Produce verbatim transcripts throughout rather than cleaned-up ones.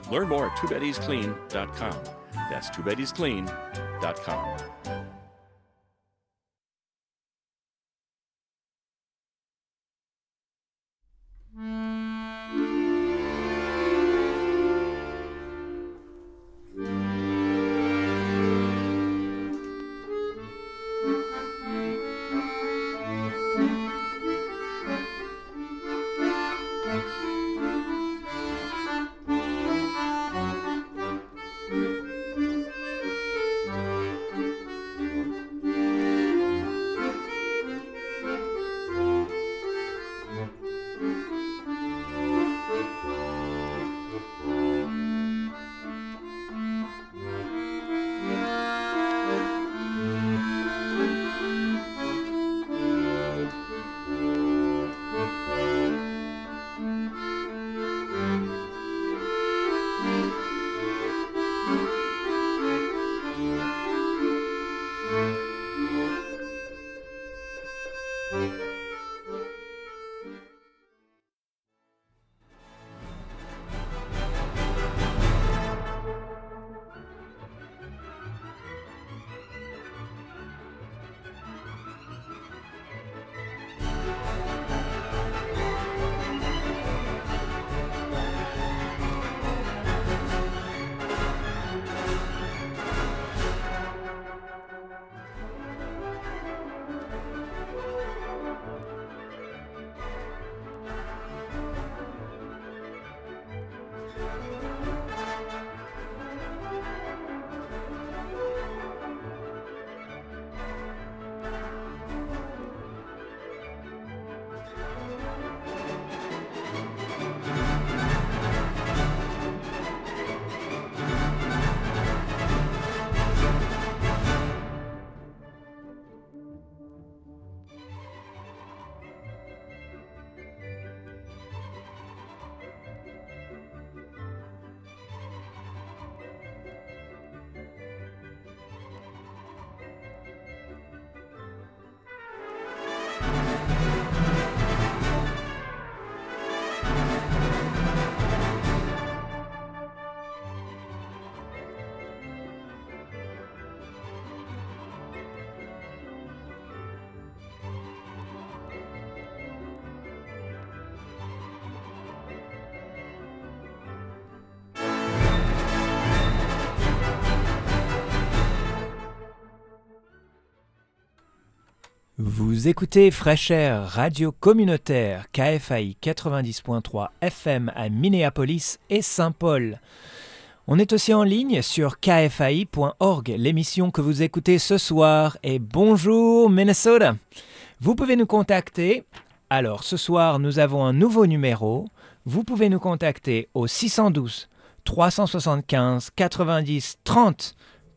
Learn more at two betties clean dot com. That's two betties clean dot com. Vous écoutez Fresh Air, radio communautaire K F A I quatre-vingt-dix point trois F M à Minneapolis et Saint-Paul. On est aussi en ligne sur k f a i point org. L'émission que vous écoutez ce soir est Bonjour Minnesota. Vous pouvez nous contacter. Alors, ce soir, nous avons un nouveau numéro. Vous pouvez nous contacter au six un deux, trois six cinq, quatre-vingt-dix, trente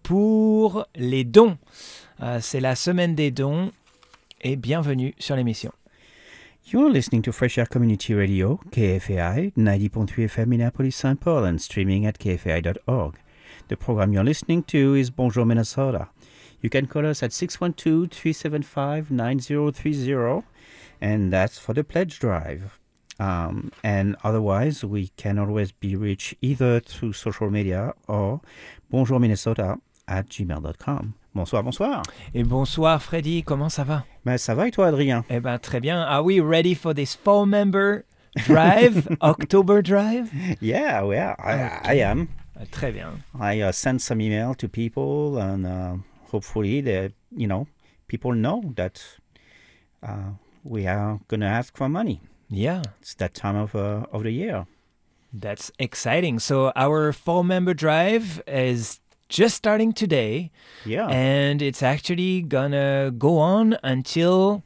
pour les dons. Euh, c'est la semaine des dons. Et bienvenue sur l'émission. You're listening to Fresh Air Community Radio, K F A I, ninety point three F M Minneapolis, Saint Paul, and streaming at k f a i dot org. The program you're listening to is Bonjour Minnesota. You can call us at six one two, three seven five, nine zero three zero, and that's for the pledge drive. Um, and otherwise, we can always be reached either through social media or bonjourminnesota at gmail dot com. Bonsoir, bonsoir. Et bonsoir Freddy, comment ça va? Ben, ça va et toi, Adrien? Eh ben très bien. Are we ready for this four-member drive, October drive? Yeah, yeah, I, okay. I am. Uh, très bien. I uh, sent some email to people, and uh, hopefully, that you know, people know that uh, we are gonna ask for money. Yeah, it's that time of uh, of the year. That's exciting. So our four-member drive is just starting today. Yeah. And it's actually gonna go on until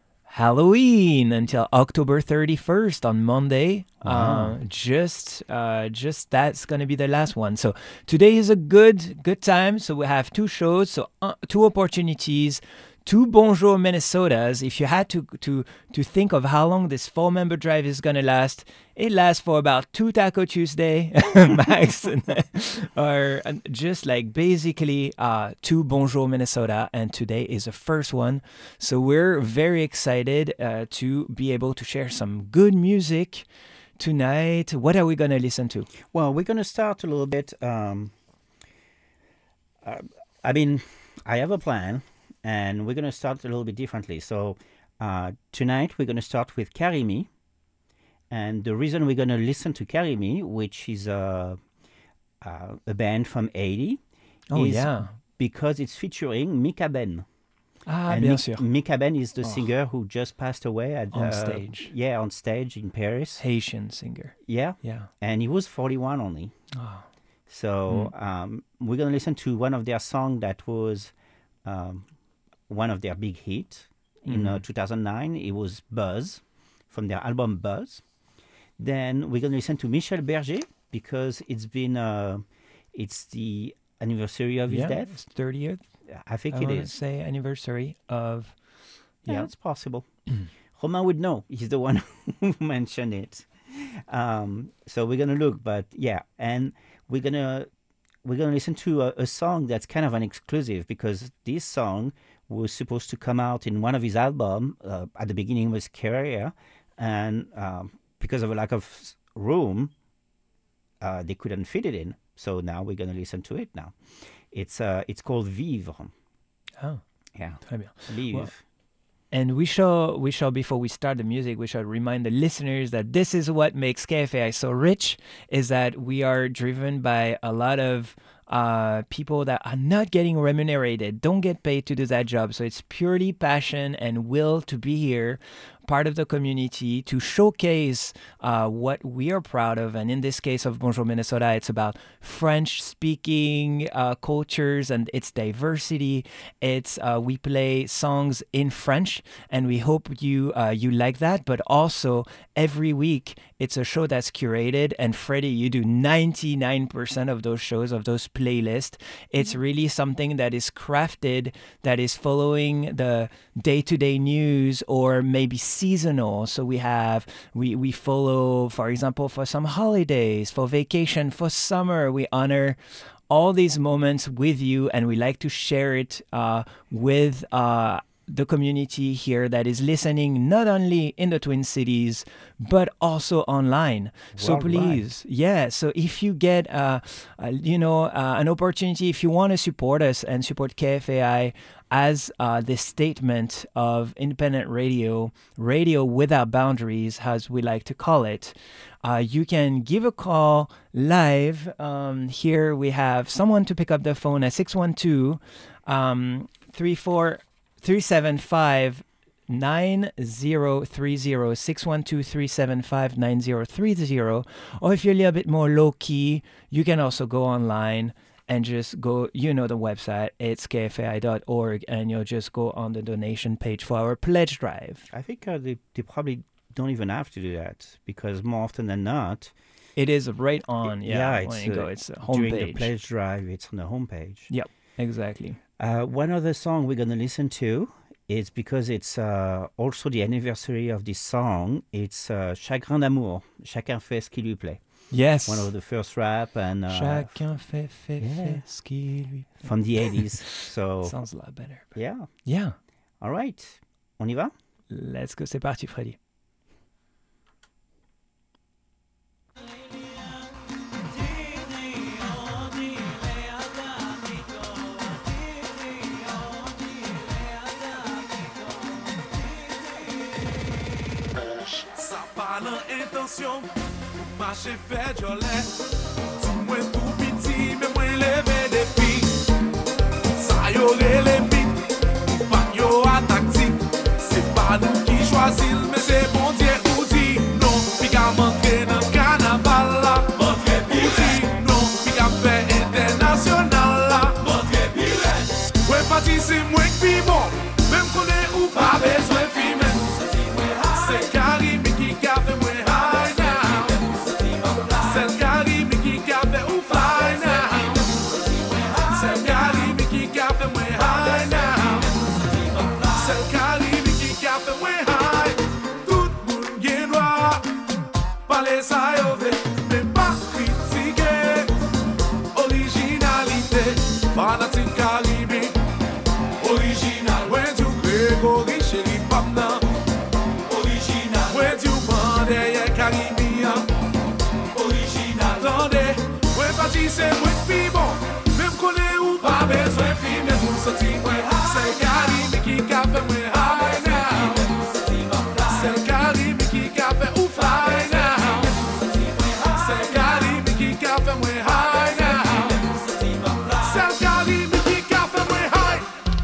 Halloween, until October thirty-first on Monday. Wow. Uh, just, uh, just that's gonna be the last one. So today is a good, good time. So we have two shows, so uh, two opportunities, two Bonjour Minnesotas. If you had to to to think of how long this four-member drive is gonna last, it lasts for about two Taco Tuesday max, or just like basically uh, two Bonjour Minnesota. And today is the first one, so we're very excited uh, to be able to share some good music tonight? What are we going to listen to? Well, we're going to start a little bit. Um, uh, I mean, I have a plan, and we're going to start a little bit differently. So uh, tonight we're going to start with Karimi. And the reason we're going to listen to Karimi, which is a, uh, a band from Haiti, Oh, is yeah. because it's featuring Mika Ben. Ah, and bien Mik- sûr. Mika Ben is the Oh. singer who just passed away at On uh, stage. Yeah, on stage in Paris. Haitian singer. Yeah, Yeah. and he was forty-one only. Oh. So um, we're going to listen to one of their songs that was um, one of their big hits in uh, two thousand nine. It was Buzz from their album Buzz. Then we're going to listen to Michel Berger because it's been uh, it's the anniversary of his Yeah, death. it's thirtieth. I think I it wanna is. say anniversary of... Yeah, Yeah. it's possible. Romain would know. He's the one who mentioned it. Um, so we're gonna look, but yeah, and we're gonna we're gonna listen to a, a song that's kind of an exclusive because this song was supposed to come out in one of his albums uh, at the beginning of his career, and um, because of a lack of s- room, uh, they couldn't fit it in. So now we're gonna listen to it now. It's uh, it's called Vivre. Oh, Yeah, très bien. Vivre. Well, And we shall, we shall, before we start the music, we shall remind the listeners that this is what makes K F A I so rich, is that we are driven by a lot of uh, people that are not getting remunerated, don't get paid to do that job. So it's purely passion and will to be here, part of the community, to showcase uh, what we are proud of. And in this case of Bonjour Minnesota, it's about French-speaking uh, cultures and its diversity. It's uh, we play songs in French, and we hope you uh, you like that. But also every week, it's a show that's curated. And Freddie, you do ninety-nine percent of those shows, of those playlists. It's really something that is crafted, that is following the day-to-day news or maybe seasonal. So we have, we, we follow, for example, for some holidays, for vacation, for summer, we honor all these moments with you, and we like to share it uh, with uh, the community here that is listening not only in the Twin Cities, but also online. So Worldwide. please, yeah, so if you get, uh, uh, you know, uh, an opportunity, if you want to support us and support K F A I as uh, this statement of independent radio, radio without boundaries, as we like to call it, uh, you can give a call live. Um, here we have someone to pick up the phone at six one two, um, three four three seven five nine zero three zero, six one two, three seven five, nine zero three zero. Or if you're a little bit more low key, you can also go online and just go, you know, the website, it's k f a i dot org, and you'll just go on the donation page for our pledge drive. I think uh, they, they probably don't even have to do that because more often than not, It is right on, yeah, Yeah, when it's, you uh, go, it's a during the homepage. pledge drive, it's on the homepage. Yep, exactly. Uh, one other song we're going to listen to is because it's uh, also the anniversary of this song. It's uh, Chagrin d'amour, Chacun fait ce qui lui plaît. Yes. One of the first rap and uh, Chacun fait, fait, yeah. fait ce qui lui from the eighties. So Sounds a lot better. but- yeah, Yeah. all right. On y va? Let's go. C'est parti, Freddy. Sa pa nan intensyon, mache fè jolè. Ti mwen tou piti, men mwen leve depi. Sa yo rele mit, pa yo a taktik. Se pa nou ki chwazil, men se bon Dieu ou di. Non, pi ka mantre nan kanaval la. Mantre pi di, non, pi ka fè internasyonal la. Mantre pi lè. Wè pati se mwen kpi bon, mèm konè ou pa bezwen fi men. Se Karimi ki ka fe mwen high now. Se Karimi ki ka fe ou fly now. Se Karimi ki ka fe mwen high now. Se Karimi ki ka fe mwen high. Tout moun gen dwa pale sa yo ve, men pa kritike originalite. Fanatik Karimi original. When you Gregory chéri pam nan. Where do you want there, Caribbean? di se mwen pi bon. Mem kone ou pa bezwen fi, men pou soti mwen high. Se Karimi ki ka fe mwen high now. Se Karimi ki ka fe ou fly now. Se Karimi ki ka fe mwen high now. Se Karimi ki ka fe mwen high.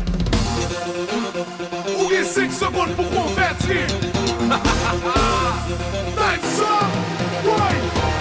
Ou gen cinq secondes pou konverti. Nice song, boy.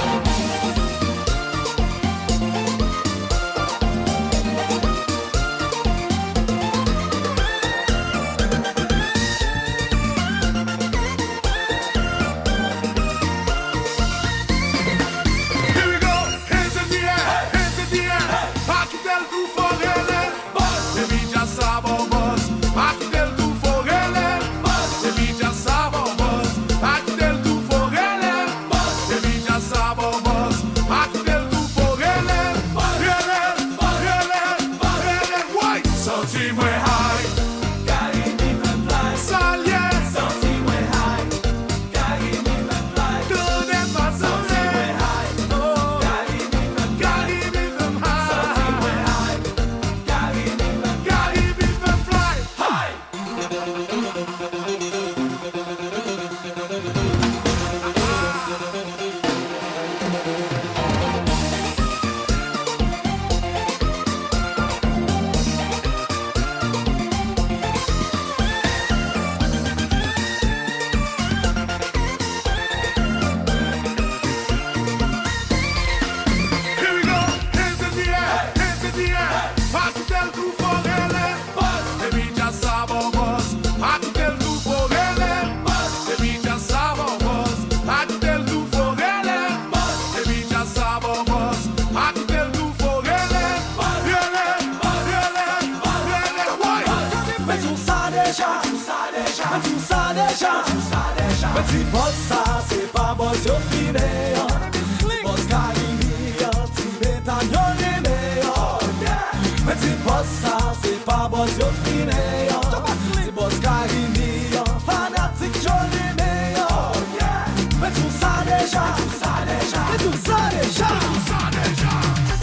Ti bossa, c'est pas boss yo fine. Boss Karimi, ti metagnon meilleur. Mais ti bossa, c'est pas boss yo fine. Ti boss Karimi, fanatique joli meilleur. Mais tout ça déjà, tout ça déjà, mais tout ça déjà, tout ça déjà.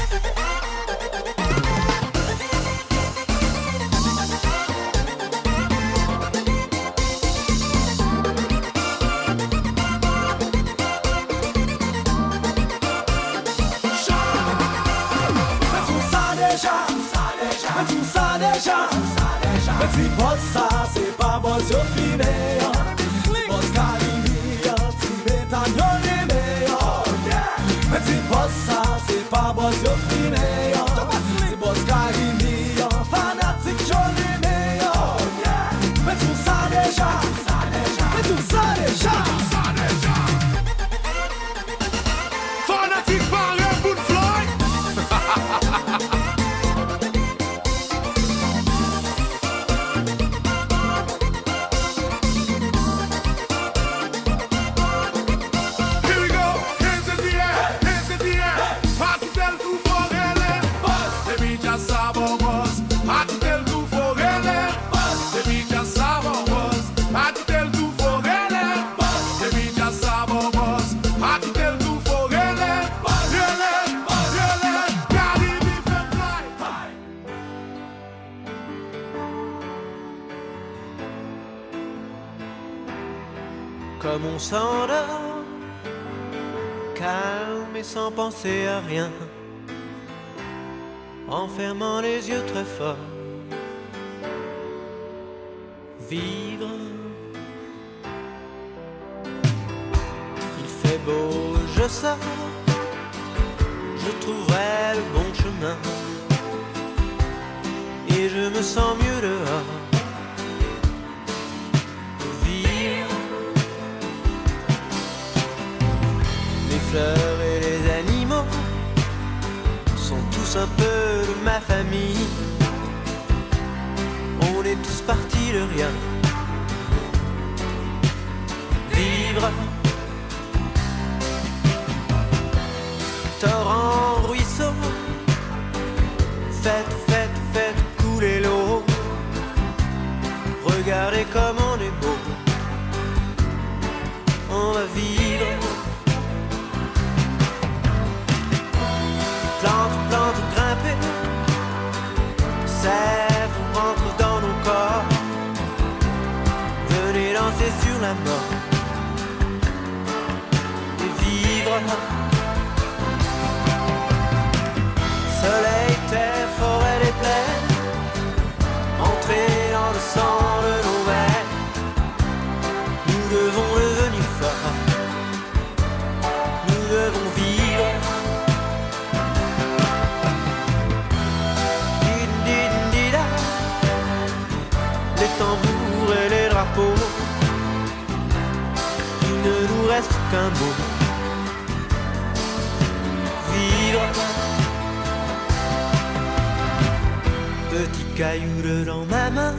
Mais ti bossa, c'est pas boss yo fine. Boss Karimi, ti metagnon meilleur. Mais ti bossa, c'est pas boss yo fine. Ti boss Karimi, fanatique joli meilleur. Mais tout ça déjà, mais tout ça déjà, tout ça déjà. Fanatique par un bout de fly. Comme on s'endort, calme et sans penser à rien, en fermant les yeux très fort. Vivre, il fait beau, je sors, je trouverai le bon chemin, et je me sens mieux dehors. Les fleurs et les animaux sont tous un peu de ma famille. On est tous partis de rien. Vivre, torrent, ruisseau, faites, faites, faites couler l'eau. Regardez comme on est beau. On va vivre. Plan la mort et vivre. Soleil, terre, forêt, les plaines, entrer dans le sang de nos veines. Nous devons devenir forts, nous devons vivre. Din-din-di-da, les tambours et les drapeaux, il ne nous reste qu'un mot, vivre. Petit caillou dans ma main,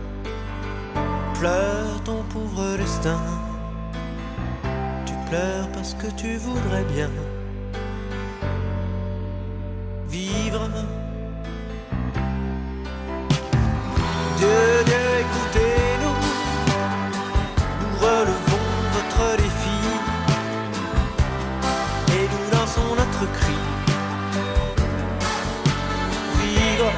pleure ton pauvre destin. Tu pleures parce que tu voudrais bien vivre. Dieu, Dieu, écoutez-nous, nous relevons votre défi et nous lançons notre cri. Vivre.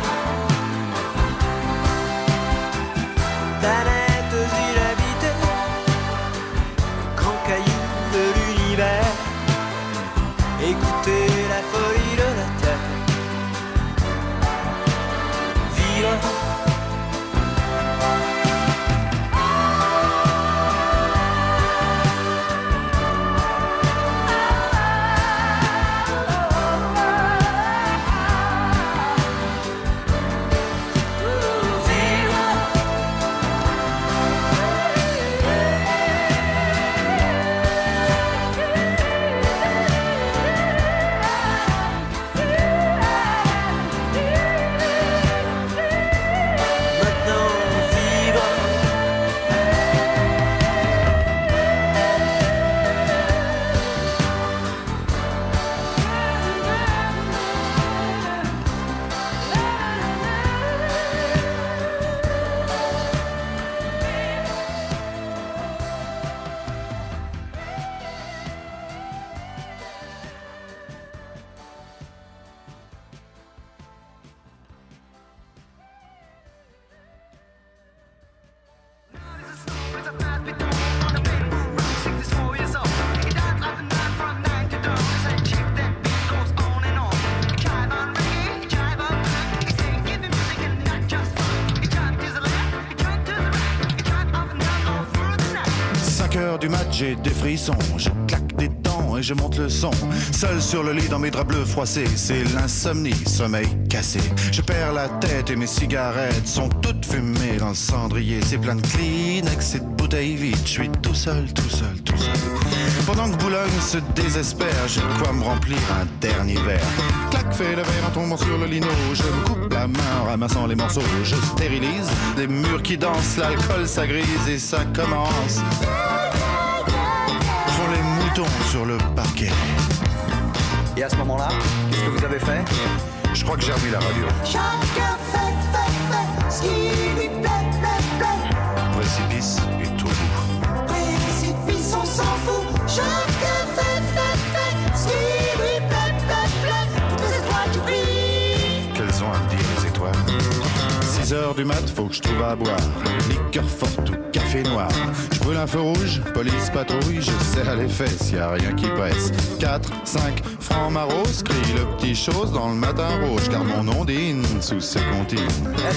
Planètes inhabitées, grand caillou de l'univers, écoutez la folie de la terre. Vivre. Du match, j'ai des frissons, je claque des dents et je monte le son. Seul sur le lit dans mes draps bleus froissés, c'est l'insomnie, sommeil cassé. Je perds la tête et mes cigarettes sont toutes fumées dans le cendrier. C'est plein de Kleenex et de bouteilles vides, je suis tout seul, tout seul, tout seul. Pendant que Boulogne se désespère, j'ai de quoi me remplir un dernier verre. Clac, fais le verre en tombant sur le lino. Je me coupe la main en ramassant les morceaux. Je stérilise les murs qui dansent, l'alcool ça grise et ça commence. Font les moutons sur le parquet. Et à ce moment-là, qu'est-ce que vous avez fait? Je crois que j'ai remis la radio. Chacun fait, fait, fait ce qui lui plaît, plaît, plaît. Précipice et tout bout. Précipice, on s'en fout. Chacun fait, fait, fait ce qui lui plaît, plaît, plaît. Toutes les étoiles qui brillent. Qu'elles ont à me dire les étoiles. six heures du mat, faut que je trouve à boire. Liqueur forte ou café noir. Je brûle un feu rouge, police patrouille. Je serre les fesses, y a rien qui presse. quatre, cinq, francs maros. Crie le petit chose dans le matin rouge. Car mon ondine sous ses comptines.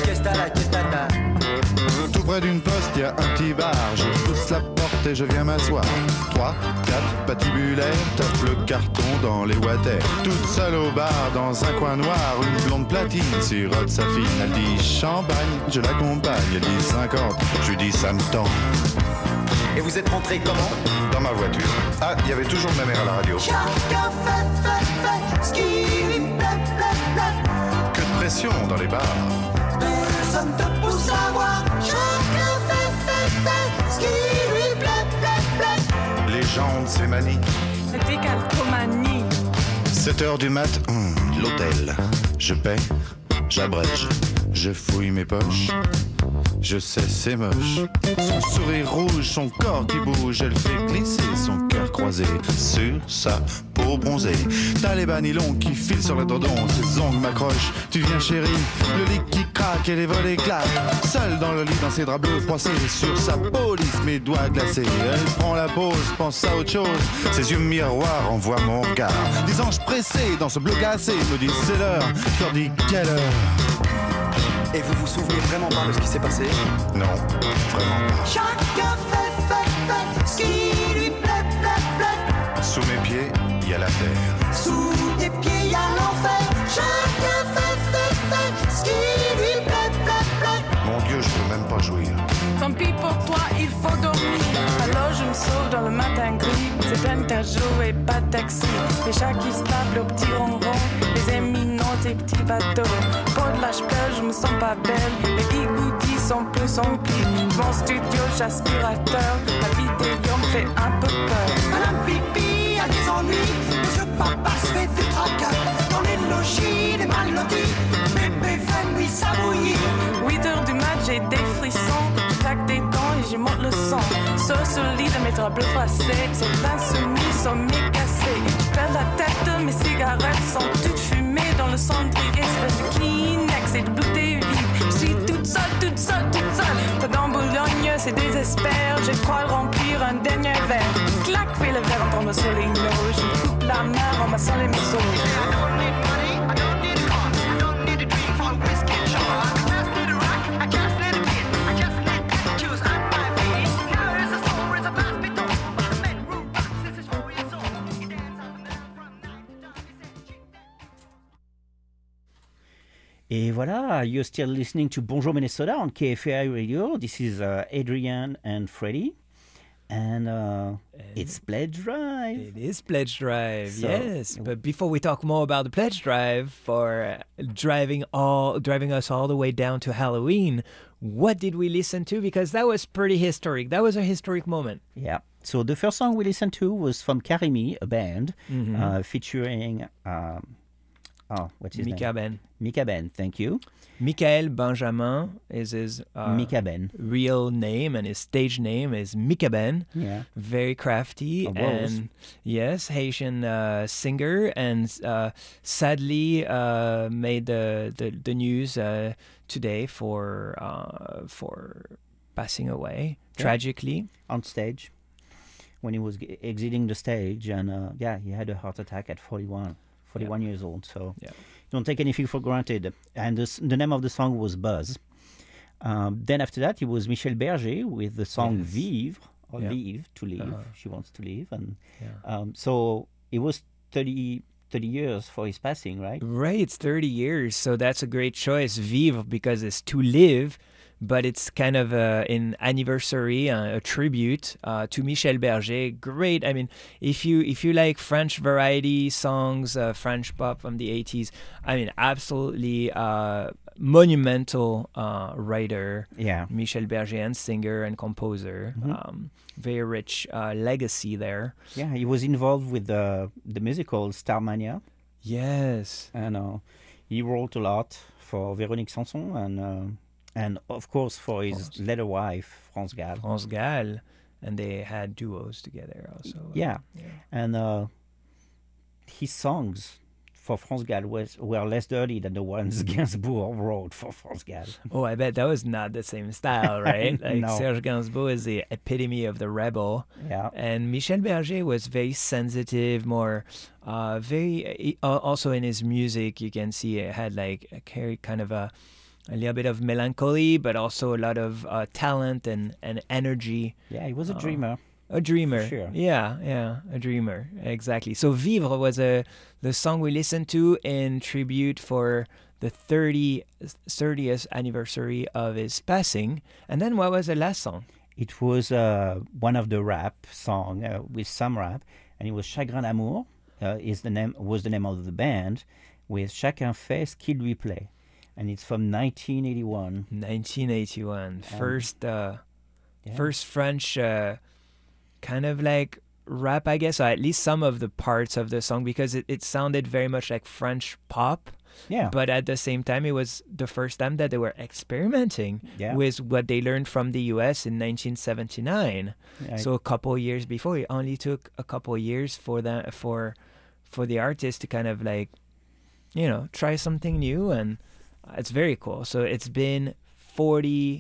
Tout près d'une poste, y a un petit bar. Je pousse la porte et je viens m'asseoir. trois, quatre, patibulaires. Tape le carton dans les water. Toute seule au bar, dans un coin noir. Une blonde platine sirote sa fille. Elle dit champagne, je l'accompagne. Elle dit cinquante, je lui dis ça me tend. Et vous êtes rentré comment? Dans ma voiture. Ah, il y avait toujours ma mère à la radio. Chacun fait, fait, fait ce qui lui plaît, plaît, plaît. Que de pression dans les bars. Personne te pousse à voir. Chacun fait, fait, fait ce qui lui plaît, plaît, plaît. Les jambes, c'est manie. Décalcomanie. sept heures du mat, hum, l'hôtel. Je paie, j'abrège, je fouille mes poches. Je sais, c'est moche. Son sourire rouge, son corps qui bouge, elle fait glisser son cœur croisé sur sa peau bronzée. T'as les bas nylons qui filent sur le dodon, ses ongles m'accrochent. Tu viens chérie, le lit qui craque et les volets claquent. Seule dans le lit, dans ses draps bleus froissés, sur sa peau lisse, mes doigts glacés. Elle prend la pause, pense à autre chose. Ses yeux miroirs envoient mon regard. Des anges pressés dans ce bleu glacé me disent c'est l'heure. Je leur dis quelle heure. Et vous vous souvenez vraiment pas de ce qui s'est passé? Non, vraiment pas. Chacun fait, fait, fait ce qui lui plaît, plaît, plaît. Sous mes pieds, il y a la terre. Sous tes pieds, y a l'enfer. Chacun fait, fait, fait ce qui lui plaît, plaît, plaît. Mon Dieu, je peux même pas jouir. Tant pis pour toi, il faut dormir. Alors je me sauve dans le matin gris. C'est plein de jours et pas de taxi. Les chats qui se tapent au petit ronron. Les éminents, tes petits bateaux. Pour de l'âge pleure, je me sens pas belle. Les bigoudis sont plus emplis. Mon studio, j'aspirateur. La vidéo me fait un peu peur. Madame Pipi a des ennuis. Monsieur Papa se fait du tracas. Dans les logis, les mal lotis. Bébé fait nuit s'abouillir. huit heures du mat, j'ai des frissons. Je claque des dents et j'y monte le son. Sur ce lit de mes draps bleus froissés. Sur l'insoumis, sont mes cassés. Je perds la tête, mes cigarettes sont toutes fumées dans le cendrier. C'est du Kleenex et de bouteilles vides. Je suis toute seule, toute seule, toute seule. Pas dans Boulogne, c'est désespère. Je crois remplir un dernier verre. Clac, fais le verre en tombant sur les noix. Je me coupe la main en massant les morceaux. Et voilà, you're still listening to Bonjour Minnesota on K F A I Radio. This is uh, Adrian and Freddie. And, uh, And it's Pledge Drive. It is Pledge Drive, So- yes. But before we talk more about the Pledge Drive for uh, driving all driving us all the way down to Halloween, what did we listen to? Because that was pretty historic. That was a historic moment. Yeah. So the first song we listened to was from Karimi, a band, uh, featuring, um, oh, what's his Mika name? Ben. Mika Ben, thank you. Michael Benjamin is his uh, Mika Ben. real name, and his stage name is Mika Ben. Yeah. Very crafty A rose. and yes, Haitian uh, singer, and uh, sadly uh, made the the, the news uh, today for uh, for passing away Yeah. tragically. On stage when he was g- exiting the stage, and uh, yeah, he had a heart attack at forty-one, forty-one years old. So Yeah. don't take anything for granted. And this, the name of the song was Buzz. Um, then after that, it was Michel Berger with the song Yes. Vivre, or Yeah. Leave, to leave. Uh-huh. She wants to leave. And Yeah. um, so it was thirty, thirty years for his passing, right? Right, it's thirty years, so that's a great choice. Vivre, because it's to live, but it's kind of a, an anniversary, uh, a tribute uh, to Michel Berger. Great. I mean, if you if you like French variety songs, uh, French pop from the eighties, I mean, absolutely uh, monumental uh, writer. Yeah. Michel Berger, and singer and composer. Um, very rich uh, legacy there. Yeah, he was involved with the, the musical Starmania. Yes. And uh, he wrote a lot for Véronique Sanson and uh, and of course for his course. later wife France Gall. France Gall, and they had duos together also. Yeah, yeah. and uh, his songs for France Gall was were less dirty than the ones Gainsbourg wrote for France Gall. Oh, I bet that was not the same style, right? Like No. Serge Gainsbourg is the epitome of the rebel, Yeah, and Michel Berger was very sensitive, more, uh, very. Uh, also in his music, you can see it had like a carry kind of a, a little bit of melancholy, but also a lot of uh, talent and and energy. yeah, he was a Oh. dreamer. A dreamer. sure. Yeah, yeah, a dreamer. Exactly. So Vivre was a the song we listened to in tribute for the thirty, thirtieth anniversary of his passing. And then what was the last song? It was uh, one of the rap song uh, with some rap, and it was Chagrin d'amour. Uh, is the name was the name of the band, with Chacun fait ce qu'il lui plaît, and it's from nineteen eighty-one. nineteen eighty-one. First, uh, Yeah. first French uh, kind of like rap, I guess, or at least some of the parts of the song, because it, it sounded very much like French pop. Yeah. But at the same time, it was the first time that they were experimenting Yeah. with what they learned from the U S in nineteen seventy-nine. Yeah, So a couple of years before, it only took a couple of years for the for for the artist to kind of like, you know, try something new, and it's very cool. So it's been forty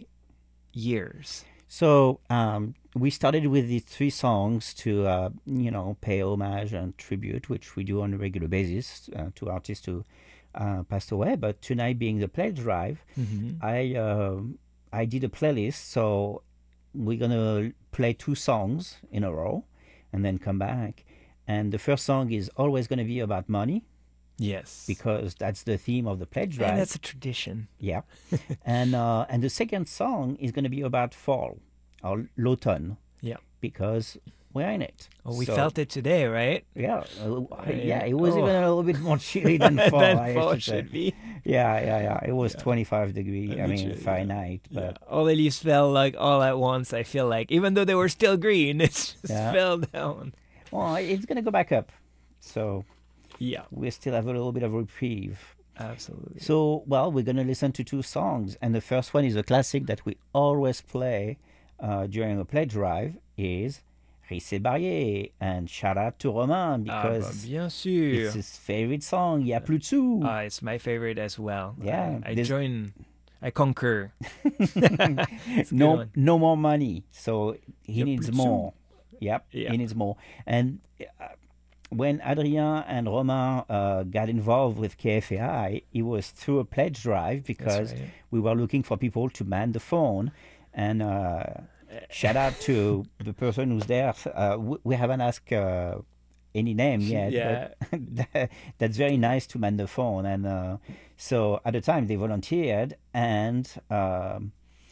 years. So um, we started with the three songs to, uh, you know, pay homage and tribute, which we do on a regular basis uh, to artists who uh, passed away. But tonight, being the pledge drive, Mm-hmm. I uh, I did a playlist. So we're gonna play two songs in a row, and then come back. And the first song is always gonna be about money, Yes. because that's the theme of the pledge drive. And that's a tradition. Yeah. and uh, and the second song is going to be about fall or l'automne, Yeah. because we're in it. Oh, we So, felt it today, right? Yeah. uh, Yeah. yeah, it was Oh. even a little bit more chilly than fall. Than I fall should say. should be. Yeah, yeah, yeah. It was twenty-five degree, I mean, Literally, yeah. Fahrenheit. But Yeah. All the leaves fell like all at once, I feel like. Even though they were still green, it just Yeah. fell down. well, it's going to go back up. So Yeah, we still have a little bit of reprieve. absolutely. So, well, we're going to listen to two songs. And the first one is a classic that we always play uh, during a pledge drive, is Rissé Barrier. And shout out to Romain, Ah, bah, because bien sûr. it's his favorite song. Il y a plus de sous. Ah, it's my favorite as well. Yeah, I, I this- join, I concur. It's a good no, one. no more money. So he Y a needs plus de more. Yep, Yeah. he needs more. And uh, when Adrien and Romain uh, got involved with K F A I, it was through a pledge drive, because right. we were looking for people to man the phone. And uh, shout out to the person who's there. Uh, we, we haven't asked uh, any name yet. Yeah. But that, that's very nice to man the phone. And uh, so at the time they volunteered, and um,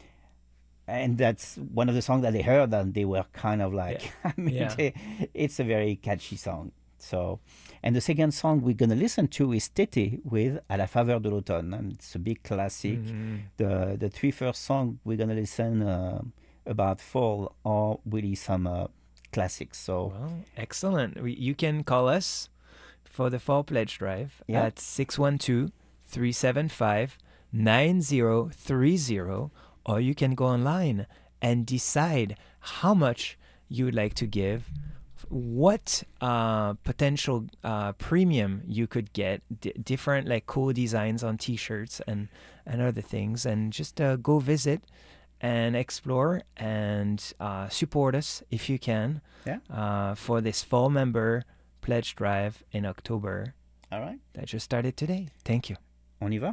and that's one of the songs that they heard, and they were kind of like, Yeah. I mean, Yeah. they, it's a very catchy song. So, and the second song we're gonna listen to is Tété with À la faveur de l'automne, and it's a big classic. Mhm. The the three first songs we're gonna listen uh, about fall are really some uh, classics. So Well, excellent. We, you can call us for the Fall Pledge Drive Yeah. at six one two, three seven five, nine zero three zero, or you can go online and decide how much you would like to give, what uh, potential uh, premium you could get, d- different like cool designs on T-shirts and, and other things, and just uh, go visit and explore and uh, support us if you can Yeah. uh, for this fall member pledge drive in October all right, that just started today. Thank you. on y va.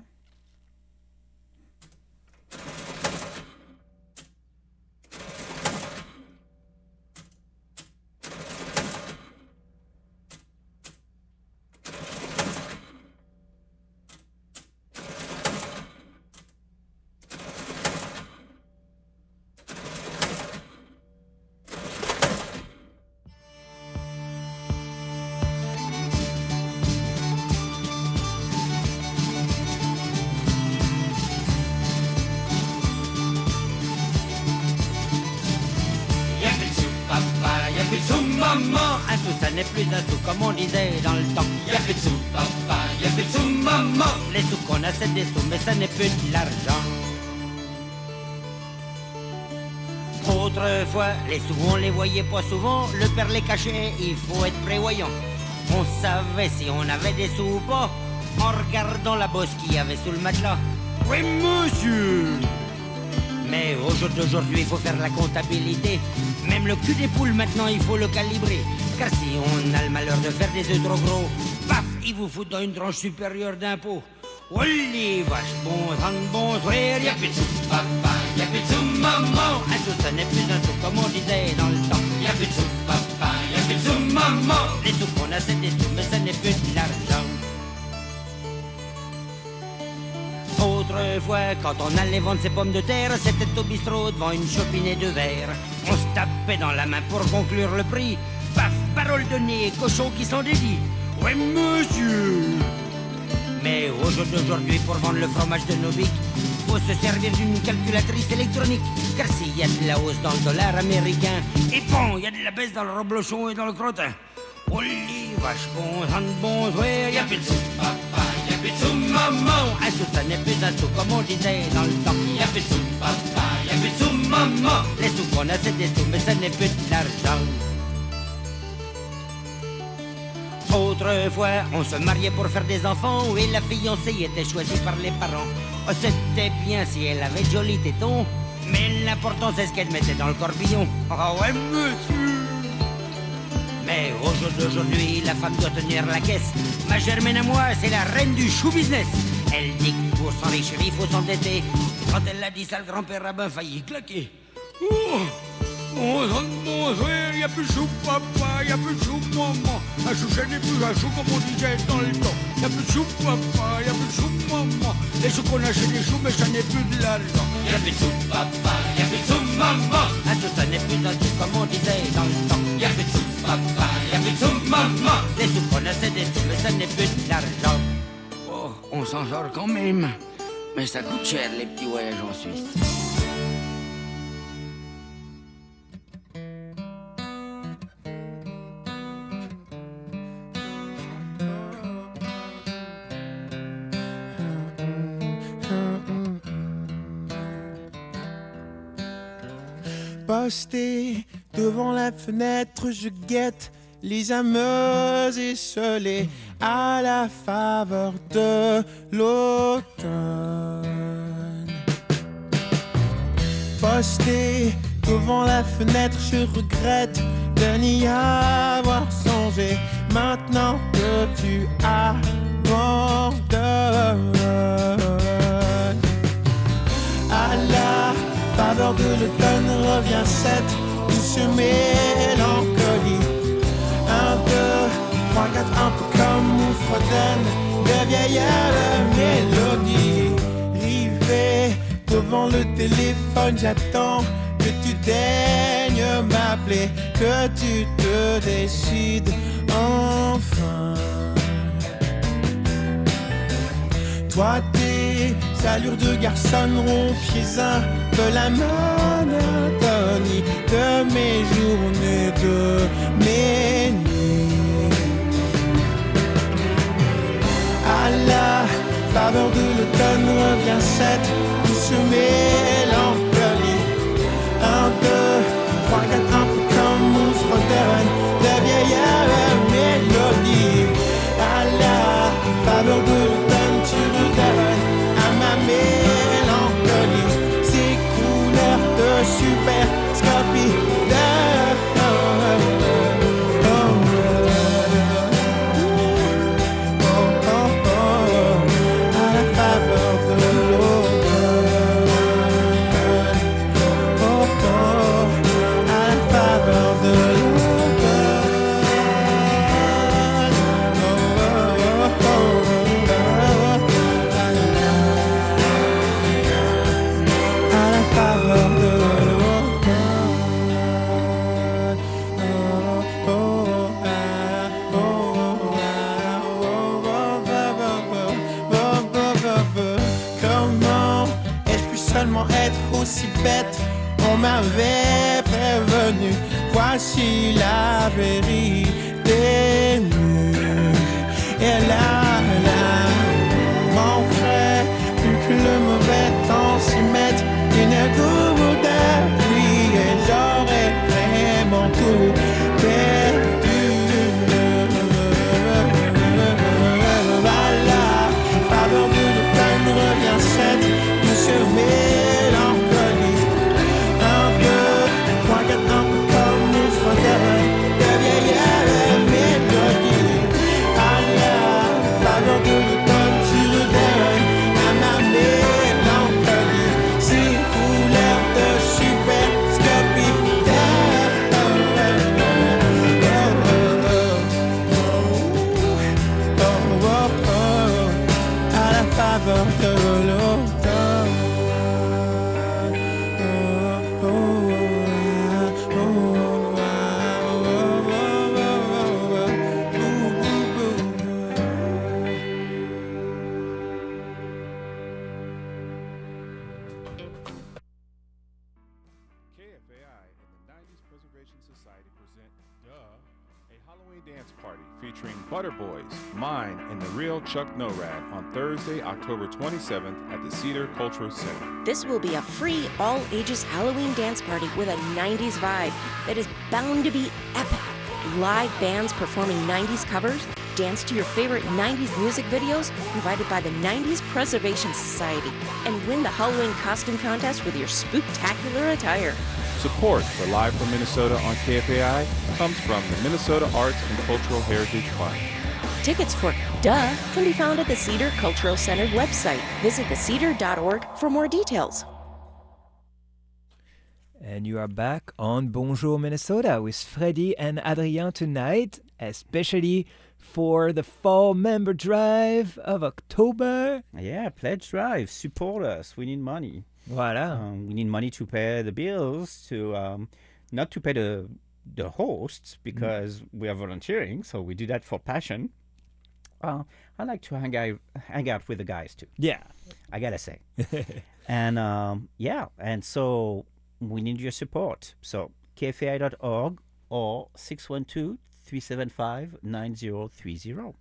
Y'a plus de sous, papa, y'a plus de sous, maman. Un sou, ça n'est plus un sou, comme on disait dans le temps. Y'a plus de sous, papa, y'a plus de sous, maman. Les sous qu'on a, c'est des sous, mais ça n'est plus de l'argent. Autrefois, les sous, on les voyait pas souvent. Le père les cachait, il faut être prévoyant. On savait si on avait des sous ou pas en regardant la bosse qu'il y avait sous le matelas. Oui, monsieur! Mais au jour d'aujourd'hui, il faut faire la comptabilité. Même le cul des poules, maintenant, il faut le calibrer. Car si on a le malheur de faire des œufs trop gros, paf, il vous fout dans une tranche supérieure d'impôt. Oh les vaches, bon sang, bon sourire, y'a plus de sous, papa, y'a plus de sous, maman. Un sou, ça n'est plus un sou, comme on disait dans le temps. Y'a plus de sous, papa, y'a plus de sous, maman. Les sous qu'on a, c'est des sous, mais ça n'est plus de l'argent. Autrefois, quand on allait vendre ses pommes de terre, c'était au bistrot devant une chopinée de verre. On se tapait dans la main pour conclure le prix. Paf, parole de nez, cochon qui s'en dédie. Ouais, monsieur! Mais au jeu d'aujourd'hui, pour vendre le fromage de Novic, faut se servir d'une calculatrice électronique. Car s'il y a de la hausse dans le dollar américain, et bon, il y a de la baisse dans le reblochon et dans le crottin. Oh les vaches, bon, sang de bon jouet, y'a plus de sous, papa, y'a plus de sous, maman. Un sou, ça n'est plus un sou, comme on disait dans le temps. Y'a plus de sous, papa, y'a plus de sous, maman. Les sous qu'on a, c'est des sous, mais ça n'est plus de l'argent. Autrefois, on se mariait pour faire des enfants, et la fiancée était choisie par les parents. Oh, c'était bien si elle avait de jolis tétons, mais l'important c'est ce qu'elle mettait dans le corbillon. Ah ouais, monsieur. Mais au jour d'aujourd'hui, la femme doit tenir la caisse. Ma Germaine à moi, c'est la reine du show business. Elle dit que pour s'enrichir, il faut s'endetter. Quand elle l'a dit ça, le grand-père rabbin faillit claquer. Oh. Oh, mon frère, y'a plus de chou, papa, y'a plus de chou, maman. Un chou, n'est plus un chou, comme on disait dans le temps. Y'a plus de chou, papa, y'a plus de chou, maman. Les choux qu'on a chez les choux, mais ça n'est plus de l'argent. Y'a plus de chou, papa, y'a plus de chou, maman. Un chou, ça n'est plus un chou, comme on disait dans le temps. Y'a plus de chou, papa, y'a plus de chou, maman. Les choux qu'on a, c'est des choux, mais ça n'est plus de l'argent. Oh, on s'en sort quand même. Mais ça coûte cher, les petits voyages en Suisse. Posté devant la fenêtre, je guette les âmes esselées à la faveur de l'automne. Posté devant la fenêtre, je regrette de n'y avoir songé. Maintenant que tu abandonnes à la faveur de l'automne revient cette douce mélancolie. Un, deux, trois, quatre, un peu comme on fredonne de vieilles mélodies. Rivé devant le téléphone, j'attends que tu daignes m'appeler, que tu te décides enfin. Toi, tes allures de garçon rompiez un peu la monotonie de mes journées, de mes nuits. À la faveur de l'automne revient cette douce mélancolie. Un, deux, trois, quatre, un peu comme on fredonne de vieilles mélodies. À la faveur de l'automne, tu redonnes à ma mélancolie ces couleurs de super scopie de oh, oh, oh, oh, oh, à la faveur de l'automne. Oh, oh, à la faveur de l'automne. Être aussi bête, on m'avait prévenu. Voici la vérité nue. Et là, là, manquerait que le mauvais temps s'y mette une goutte de pluie et j'aurais vraiment tout perdu. Voilà, faveur de l'automne revient cette douce mélancolie. Un peu, trois, quatre, un peu comme nous fredonne de vieilles mélodies. À la faveur de l'automne, tu redonnes à ma mélancolie ces couleurs de super scopie. À la faveur de l'automne. featuring Butter Boys, Mine, and the Real Chuck Norad on Thursday, October twenty-seventh at the Cedar Cultural Center. This will be a free, all-ages Halloween dance party with a nineties vibe that is bound to be epic. Live bands performing nineties covers, dance to your favorite nineties music videos provided by the nineties Preservation Society, and win the Halloween costume contest with your spooktacular attire. Support for Live from Minnesota on K F A I comes from the Minnesota Arts and Cultural Heritage Fund. Tickets for Duh can be found at the Cedar Cultural Center website. Visit the cedar dot org for more details. And you are back on Bonjour Minnesota with Freddy and Adrien tonight, especially for the Fall Member Drive of October. Yeah, pledge drive. Support us. We need money. Voilà. Um, we need money to pay the bills, to um, not to pay the the hosts because mm. we are volunteering, so we do that for passion. Uh, I like to hang out, hang out with the guys too. Yeah, I gotta say. and um, yeah, and so we need your support. So K F A I dot org or six one two, three seven five, nine zero three zero.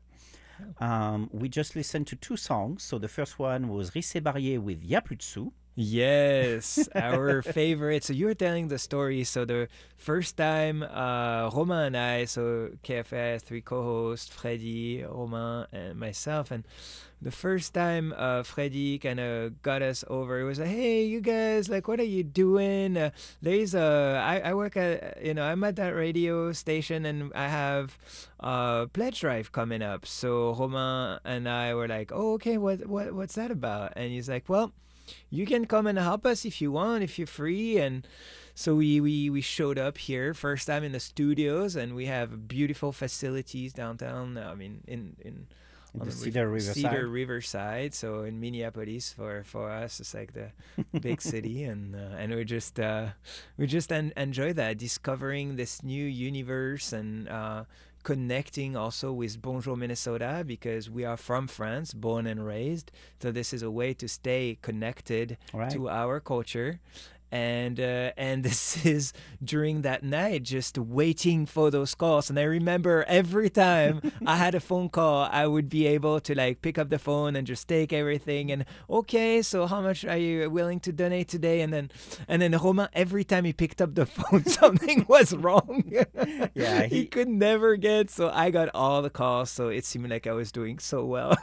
Um, we just listened to two songs. So the first one was Rissé Barrier with Y'a plus de sous. Yes, our favorite. So you were telling the story. So the first time, uh, Romain and I, so K F A I has three co-hosts, Freddy, Romain, and myself. And the first time uh, Freddy kind of got us over, it was like, hey, you guys, like, what are you doing? Uh, there's a, I, I work at, you know, I'm at that radio station and I have a pledge drive coming up. So Romain and I were like, oh, okay, what, what, what's that about? And he's like, well, you can come and help us if you want, if you're free. And so we, we, we showed up here first time in the studios, and we have beautiful facilities downtown. I mean, in in, in on the, the Cedar Riverside. Riverside. Cedar Riverside. So in Minneapolis, for, for us, it's like the big city, and uh, and we just uh, we just en- enjoy that, discovering this new universe and. Uh, connecting also with Bonjour Minnesota because we are from France, born and raised. So this is a way to stay connected right. to our culture. And uh, and this is during that night, just waiting for those calls. And I remember every time I had a phone call, I would be able to like pick up the phone and just take everything. And okay, so how much are you willing to donate today? And then and then Romain, every time he picked up the phone, something was wrong. Yeah, he, he could never get. So I got all the calls. So it seemed like I was doing so well.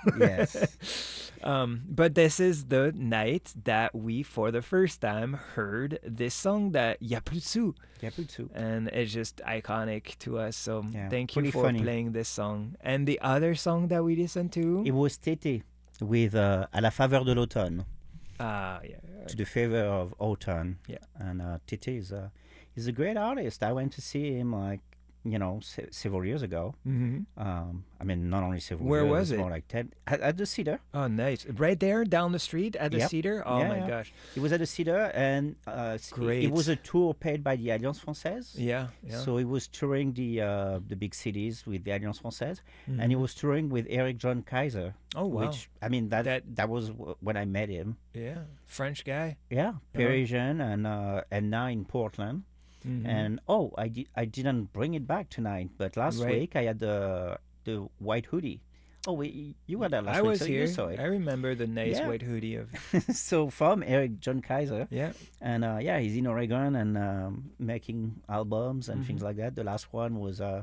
Yes. um, but this is the night that we, for the first time, heard this song that Y'a plus de sous. Y'a plus de sous. And it's just iconic to us. So yeah, thank you for funny. playing this song. And the other song that we listened to? It was Tété with uh, À la faveur de l'automne. Ah, yeah. To the favor of autumn. Yeah. And uh, Tété is a, is a great artist. I went to see him like, you know, se- several years ago. Mm-hmm. Um, I mean, not only several Where years. was it? it? More like ten. At, at the Cedar. Oh, nice. Right there down the street at the yep. Cedar? Oh, yeah, my yeah. gosh. It was at the Cedar, and uh, Great. It was a tour paid by the Alliance Française. Yeah, yeah. So he was touring the uh, the big cities with the Alliance Française, mm-hmm. and he was touring with Eric John Kaiser. Oh, wow. Which, I mean, that That- that was w- when I met him. Yeah. French guy. Yeah, Parisian, and uh, and now in Portland. Mm-hmm. And oh, I, di- I didn't bring it back tonight, but last Right. week I had the the white hoodie. Oh, wait, you were there last I week, was so here. you saw it. I remember the nice Yeah. white hoodie of. So from Eric John Kaiser. Yeah. And uh, yeah, he's in Oregon and um, making albums and Mhm. things like that. The last one was uh,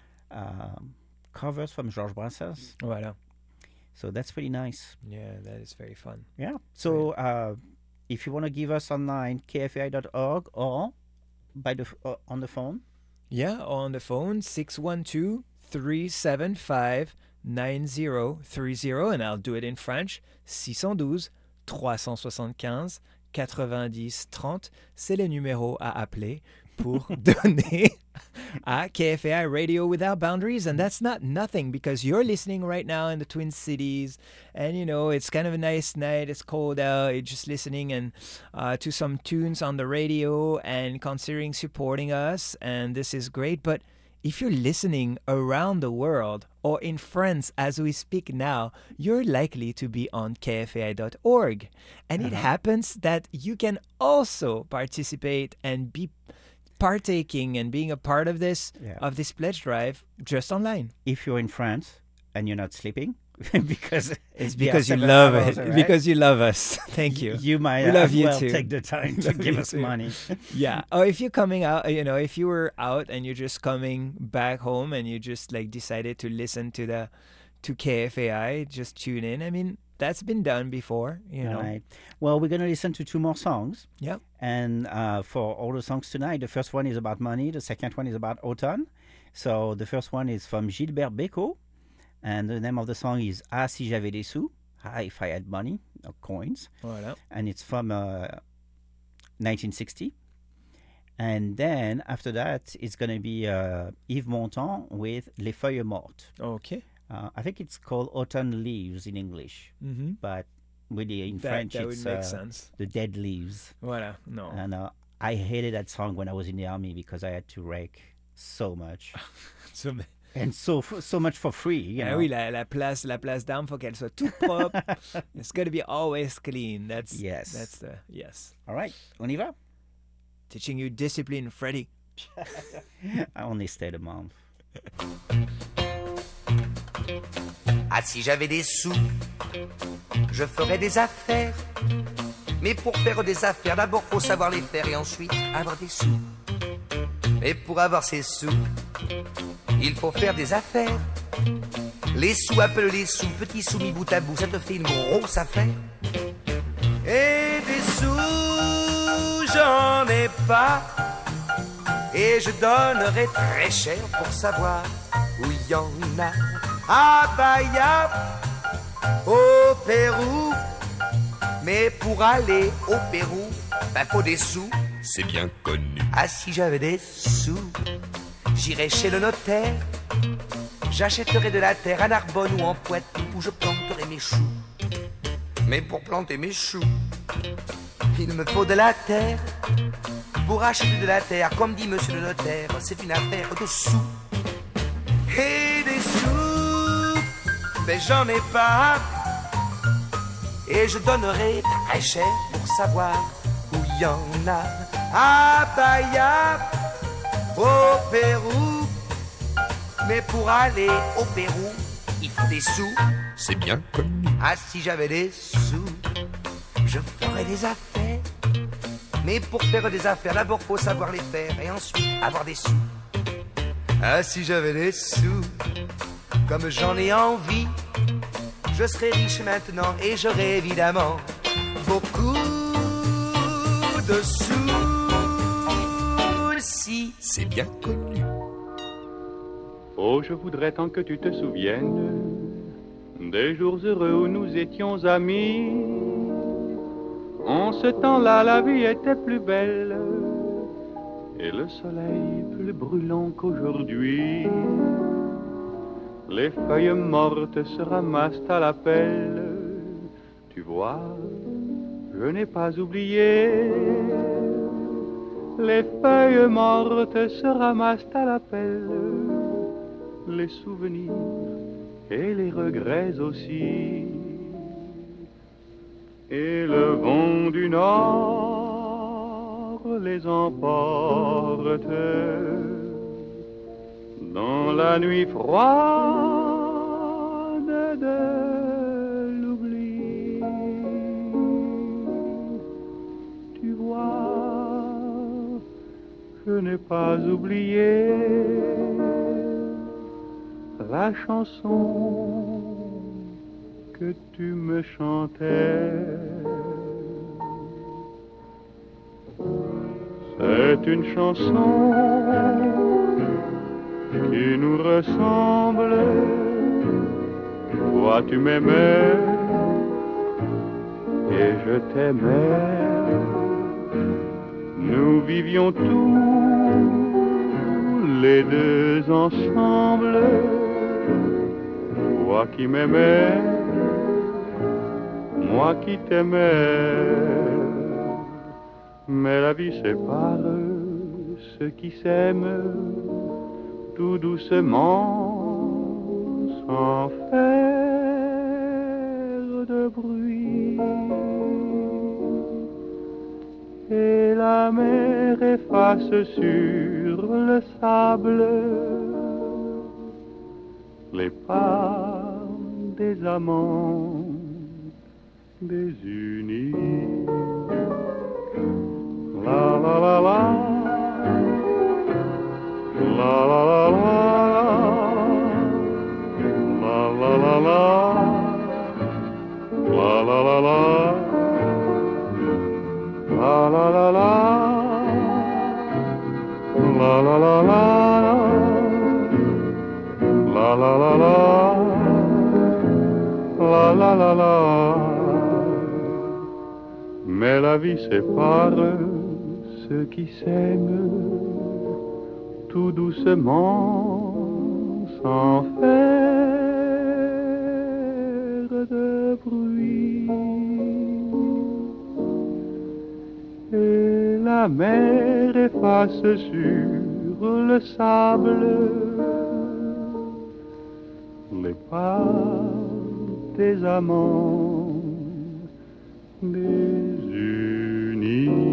um covers from Georges Brassens. Voilà. So that's pretty nice. Yeah, that is very fun. Yeah. So uh, if you want to give us online, K F A I dot org or by the f- uh, on the phone. Yeah, on the phone, six one two, three seven five, nine zero three zero, and I'll do it in French. six un deux, trois cent soixante-quinze, quatre-vingt-dix, trente, c'est le numéro à appeler pour donner à K F A I Radio Without Boundaries. And that's not nothing because you're listening right now in the Twin Cities and, you know, it's kind of a nice night. It's cold out. You're just listening and uh, to some tunes on the radio and considering supporting us. And this is great. But if you're listening around the world or in France as we speak now, you're likely to be on K F A I dot org. And Uh-huh. it happens that you can also participate and be partaking and being a part of this Yeah. of this pledge drive just online. If you're in France and you're not sleeping, because It's we are because you seven love hours, it. right? Because you love us. Thank you. You might we love as you well too. take the time to Love give you us too. money. Yeah. Or if you're coming out, you know, if you were out and you're just coming back home and you just like decided to listen to the to K F A I, just tune in. I mean, that's been done before, you know. Right. Well, we're going to listen to two more songs. Yep. And uh, for all the songs tonight, the first one is about money. The second one is about autumn. So the first one is from Gilbert Bécaud. And the name of the song is Ah, si j'avais des sous. Ah, if I had money or coins. Voilà. And it's from uh, nineteen sixty. And then after that, it's going to be uh, Yves Montand with Les Feuilles Mortes. Okay. Uh, I think it's called Autumn Leaves in English. Mhm. But really in That- French, that would it's make uh, sense. The Dead Leaves. Voilà. No. And uh, I hated that song when I was in the army because I had to rake so much. So- And so f- so much for free, you Ah know. oui, la, la place, la place d'armes, faut qu'elle soit toute propre. It's got to be always clean. That's Yes. That's the yes. All right, on y va. Teaching you discipline, Freddy. I only stayed a month. Ah, si j'avais des sous, je ferais des affaires. Mais pour faire des affaires, d'abord faut savoir les faire et ensuite avoir des sous. Mais pour avoir ces sous, il faut faire des affaires. Les sous appellent les sous, petits sous mis bout à bout, ça te fait une grosse affaire. Et des sous, j'en ai pas. Et je donnerais très cher pour savoir où il y en a. À Bahia, au Pérou. Mais pour aller au Pérou, ben faut des sous. C'est bien connu. Ah, si j'avais des sous, j'irais chez le notaire. J'achèterais de la terre à Narbonne ou en Poitou, où je planterais mes choux. Mais pour planter mes choux, il me faut de la terre. Pour acheter de la terre, comme dit monsieur le notaire, c'est une affaire de sous. Et des sous, ben j'en ai pas. Et je donnerai très cher pour savoir où il y en a. À Bahia, au Pérou. Mais pour aller au Pérou, il faut des sous. C'est bien connu. Ah, si j'avais des sous, je ferais des affaires. Mais pour faire des affaires, d'abord faut savoir les faire et ensuite avoir des sous. Ah, si j'avais des sous, comme j'en ai envie, je serais riche maintenant et j'aurais évidemment beaucoup de sous. Si, c'est bien connu. Oh, je voudrais tant que tu te souviennes des jours heureux où nous étions amis. En ce temps-là, la vie était plus belle et le soleil plus brûlant qu'aujourd'hui. Les feuilles mortes se ramassent à la pelle. Tu vois, je n'ai pas oublié. Les feuilles mortes se ramassent à la pelle. Les souvenirs et les regrets aussi. Et le vent du nord les emporte dans la nuit froide de l'oubli. Tu vois, je n'ai pas oublié la chanson que tu me chantais. C'est une chanson qui nous ressemble. Toi tu m'aimais et je t'aimais. Nous vivions tous les deux ensemble. Toi qui m'aimais, moi qui t'aimais. Mais la vie sépare ceux qui s'aiment tout doucement, sans faire de bruit. Et la la mer efface sur le sable les pas des amants désunis. La la la la, la la la la, la la la la, la la la la, la la la la, la la la la, la la la la, la la la la. Mais la vie sépare ceux qui s'aiment tout doucement sans faire de bruit. Et la mer efface sur le sable les pas des amants désunis.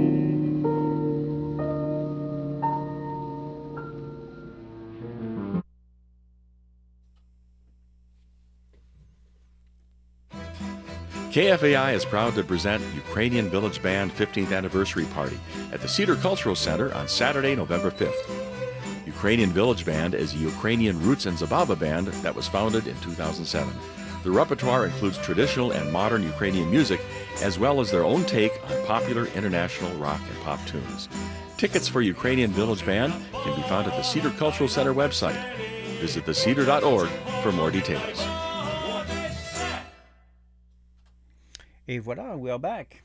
K F A I is proud to present Ukrainian Village Band fifteenth Anniversary Party at the Cedar Cultural Center on Saturday, November fifth. Ukrainian Village Band is a Ukrainian roots and Zabava band that was founded in two thousand seven. The repertoire includes traditional and modern Ukrainian music, as well as their own take on popular international rock and pop tunes. Tickets for Ukrainian Village Band can be found at the Cedar Cultural Center website. Visit the cedar dot org for more details. Et voilà, we are back.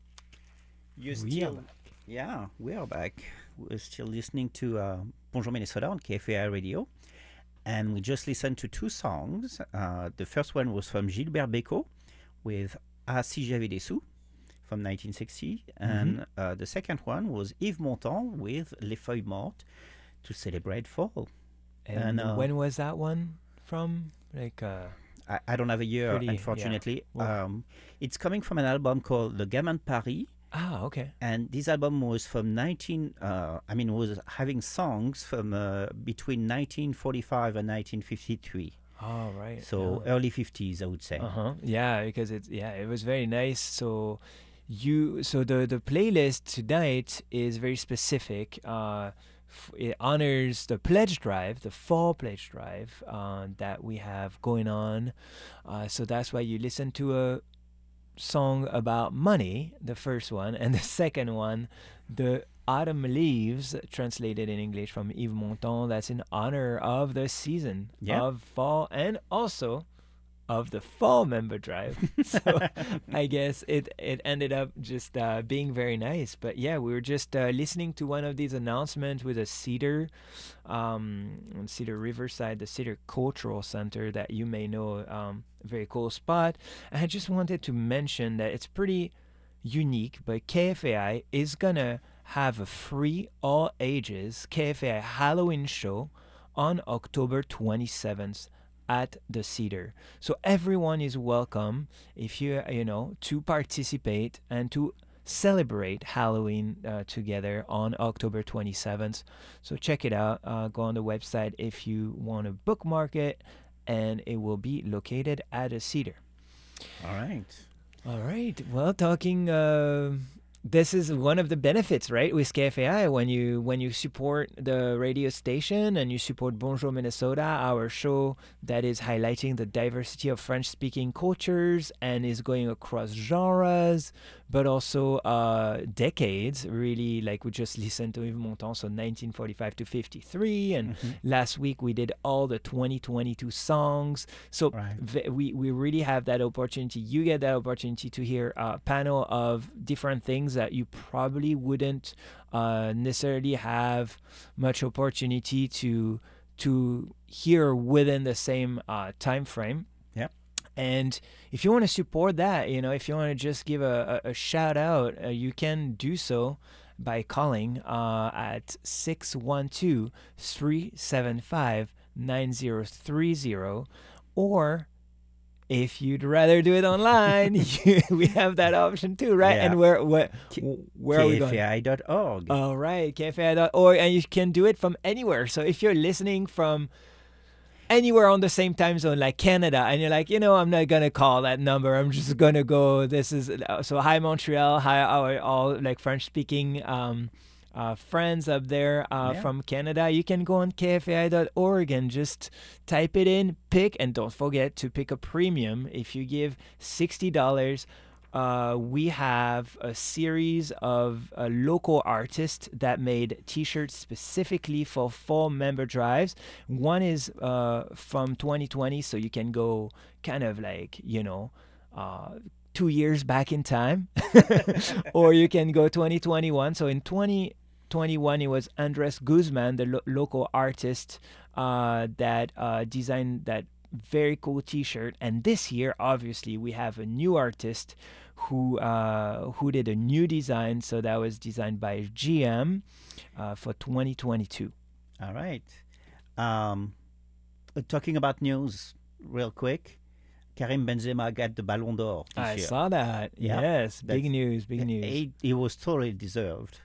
You're We still, are back. Yeah, we are back. We're still listening to uh, Bonjour Minnesota on K F A I Radio. And we just listened to two songs. Uh, the first one was from Gilbert Bécaud with Ah si j'avais des sous from nineteen sixty. And uh, the second one was Yves Montand with Les Feuilles Mortes to celebrate fall. And, uh, when was that one from? Like, uh, I, I don't have a year, pretty- unfortunately. yeah. Well- Um, it's coming from an album called Le Gamin de Paris. Ah, okay. And this album was from nineteen. Uh, I mean, was having songs from uh, between nineteen forty-five and nineteen fifty-three. Oh, right. So yeah. early fifties, I would say. Uh huh. Yeah, because it's yeah, it was very nice. So you so the the playlist tonight is very specific. Uh, f- it honors the pledge drive, the fall pledge drive uh, that we have going on. Uh, so that's why you listen to a song about money, the first one, and the second one, the Autumn Leaves, translated in English from Yves Montand. That's in honor of the season Yeah. of fall and also of the fall member drive. So I guess it, it ended up just uh, being very nice. But yeah, we were just uh, listening to one of these announcements with a Cedar, um, on Cedar Riverside, the Cedar Cultural Center that you may know, um, a very cool spot. And I just wanted to mention that it's pretty unique, but K F A I is gonna have a free all ages K F A I Halloween show on October twenty-seventh at the Cedar. So everyone is welcome if you you know to participate and to celebrate Halloween uh, together on October twenty-seventh. So check it out. Uh, go on the website if you want to bookmark it, and it will be located at a Cedar. All right. All right. Well, talking. Uh, this is one of the benefits, right, with K F A I when you when you support the radio station and you support Bonjour Minnesota, our show that is highlighting the diversity of French-speaking cultures and is going across genres, but also uh, decades. Really, like we just listened to Yves Montand, so nineteen forty-five to fifty-three, and Mhm. last week we did all the twenty twenty-two songs. So Right. v- we we really have that opportunity. You get that opportunity to hear a panel of different things that you probably wouldn't uh, necessarily have much opportunity to to hear within the same uh, time frame. Yep. And if you want to support that, you know, if you want to just give a, a, a shout out, uh, you can do so by calling uh, at six one two, three seven five, nine zero three zero, or If you'd rather do it online, you, we have that option too, right? Yeah. And where where where are we going? K F A I dot org. All right, K F A I dot org, and you can do it from anywhere. So if you're listening from anywhere on the same time zone, like Canada, and you're like, you know, I'm not gonna call that number. I'm just gonna go. This is so hi Montreal, hi our all like French-speaking um, uh, friends up there uh, Yeah. from Canada. You can go on K F A I dot org and just type it in, pick, and don't forget to pick a premium. If you give sixty dollars. Uh, we have a series of uh, local artists that made T-shirts specifically for four member drives. One is uh, from twenty twenty, so you can go kind of like, you know, uh, two years back in time. Or you can go twenty twenty-one. So in twenty twenty-one, it was Andres Guzman, the lo- local artist uh, that uh, designed that very cool T-shirt. And this year, obviously, we have a new artist who uh, who did a new design. So that was designed by G M uh, for twenty twenty-two. All right. Um, uh, talking about news, real quick. Karim Benzema got the Ballon d'Or this I year. saw that. Yeah. Yes, big That's- news, big news. He, he was totally deserved.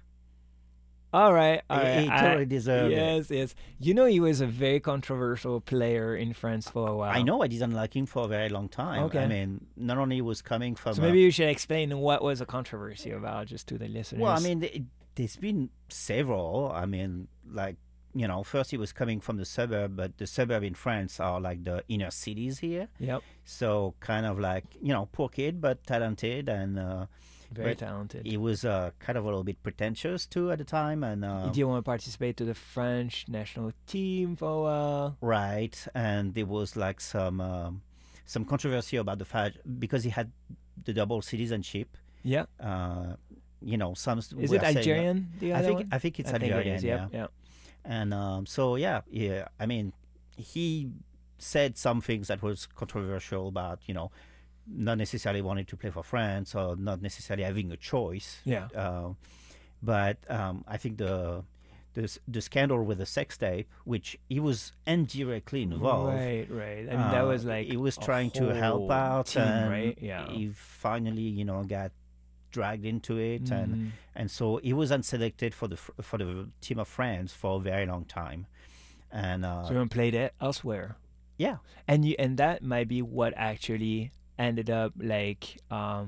All right, all He- right. he I- totally deserved it. Yes, yes. You know, he was a very controversial player in France for a while. I know I didn't like him for a very long time. Okay. I mean, not only he was coming from... So a- maybe you should explain what was a controversy about, just to the listeners. Well, I mean, th- there's been several. I mean, like, you know, first he was coming from the suburb, but the suburb in France are like the inner cities here. Yep. So kind of like, you know, poor kid, but talented and... Uh, Very but talented. He was uh, kind of a little bit pretentious too at the time. And uh, He didn't want to participate to the French national team for a while. Right, and there was like some um, some controversy about the fact because he had the double citizenship. Yeah. Uh, you know, some Is were it saying- Algerian, the I other think one? I think it's I think it Algerian. is, yep, yeah. yep. And um, so yeah, yeah. I mean, he said some things that was controversial about you know not necessarily wanting to play for France or not necessarily having a choice. Yeah. Uh, but um, I think the, the the scandal with the sex tape, which he was indirectly involved. Right, right. I mean, that was like he was a trying to help whole out, team, and right? Yeah. he finally, you know, got dragged into it, Mhm. and and so he was unselected for the fr- for the team of France for a very long time, and uh, So you played it elsewhere. Yeah. And you and that might be what actually ended up like um,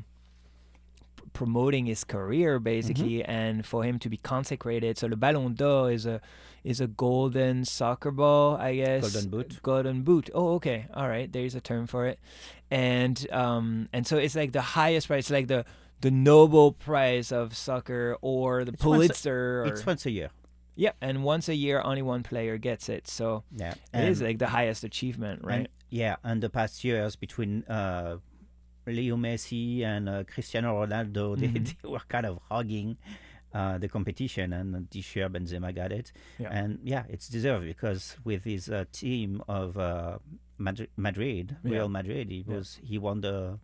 p- promoting his career basically, Mm-hmm. and for him to be consecrated. So the Ballon d'Or is a is a golden soccer ball, I guess. Golden boot. Golden boot. Oh, okay. All right. There's a term for it. And um and so it's like the highest prize, like the the Nobel Prize of soccer or the It's once a- Pulitzer. or, it's once a year. Yeah, and once a year, only one player gets it. So Yeah, it is and- like the highest achievement, right? And, yeah, and the past years between uh, Leo Messi and uh, Cristiano Ronaldo, they, Mhm. they were kind of hogging uh, the competition, and this year Benzema got it. Yeah. And yeah, it's deserved because with his uh, team of uh, Madri- Madrid, Yeah. Real Madrid, he Yeah. was he won the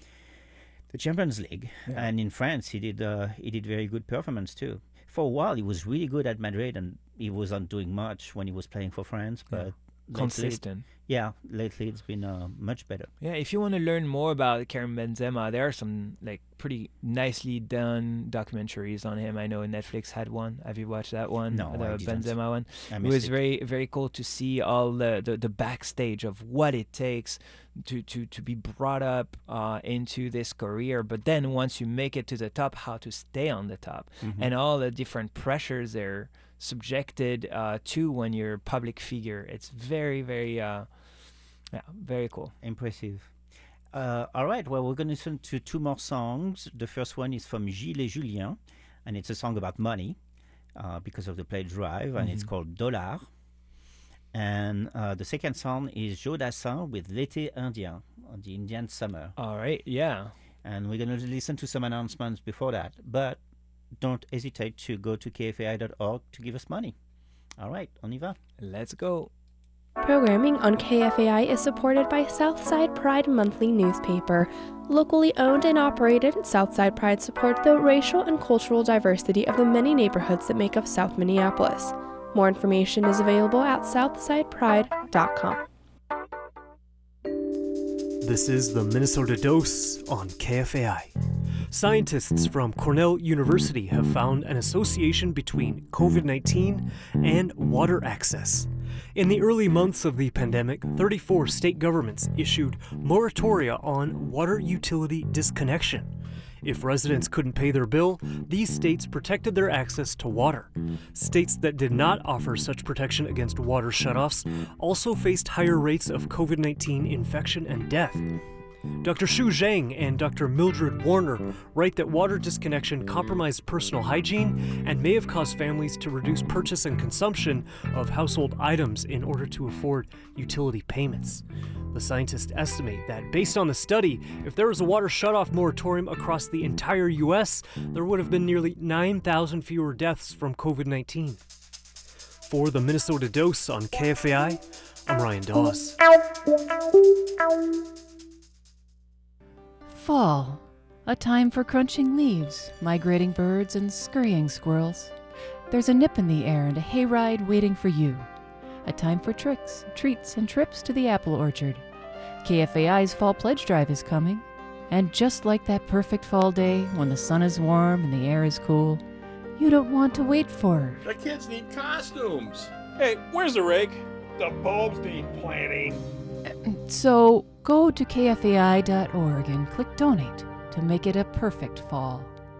the Champions League, Yeah. and in France he did uh, he did very good performance too. For a while, he was really good at Madrid, and he wasn't doing much when he was playing for France, Yeah. but lately- Consistent. yeah, lately it's been uh, much better. Yeah, if you want to learn more about Karim Benzema, there are some like pretty nicely done documentaries on him. I know Netflix had one. Have you watched that one? No, the I didn't. Benzema one. I It missed was it. very very cool to see all the, the, the backstage of what it takes to, to, to be brought up uh, into this career. But then once you make it to the top, how to stay on the top, Mhm. and all the different pressures they're subjected uh, to when you're a public figure. It's very very uh, yeah very cool. Impressive. Uh, all right, well, we're going to listen to two more songs. The first one is from Gilles et Julien, and it's a song about money uh, because of the play Drive, and it's Mhm. called Dollar. And uh, the second song is Joe Dassin with L'été indien, on the Indian summer. All right, yeah. And we're going to listen to some announcements before that, but don't hesitate to go to K F A I dot org to give us money. All right, on y va. Let's go. Programming on K F A I is supported by Southside Pride Monthly newspaper. Locally owned and operated, Southside Pride supports the racial and cultural diversity of the many neighborhoods that make up South Minneapolis. More information is available at southside pride dot com. This is the Minnesota Dose on K F A I. Scientists from Cornell University have found an association between covid nineteen and water access. In the early months of the pandemic, thirty-four state governments issued moratoria on water utility disconnection. If residents couldn't pay their bill, these states protected their access to water. States that did not offer such protection against water shutoffs also faced higher rates of covid nineteen infection and death. Doctor Xu Zhang and Doctor Mildred Warner write that water disconnection compromised personal hygiene and may have caused families to reduce purchase and consumption of household items in order to afford utility payments. The scientists estimate that, based on the study, if there was a water shutoff moratorium across the entire U S, there would have been nearly nine thousand fewer deaths from covid nineteen. For the Minnesota Dose on K F A I, I'm Ryan Dawes. Fall, a time for crunching leaves, migrating birds, and scurrying squirrels. There's a nip in the air and a hayride waiting for you. A time for tricks, treats, and trips to the apple orchard. K F A I's Fall Pledge Drive is coming. And just like that perfect fall day when the sun is warm and the air is cool, you don't want to wait for it. The kids need costumes. Hey, where's the rake? The bulbs need planting. So go to K F A I dot org and click Donate to make it a perfect fall.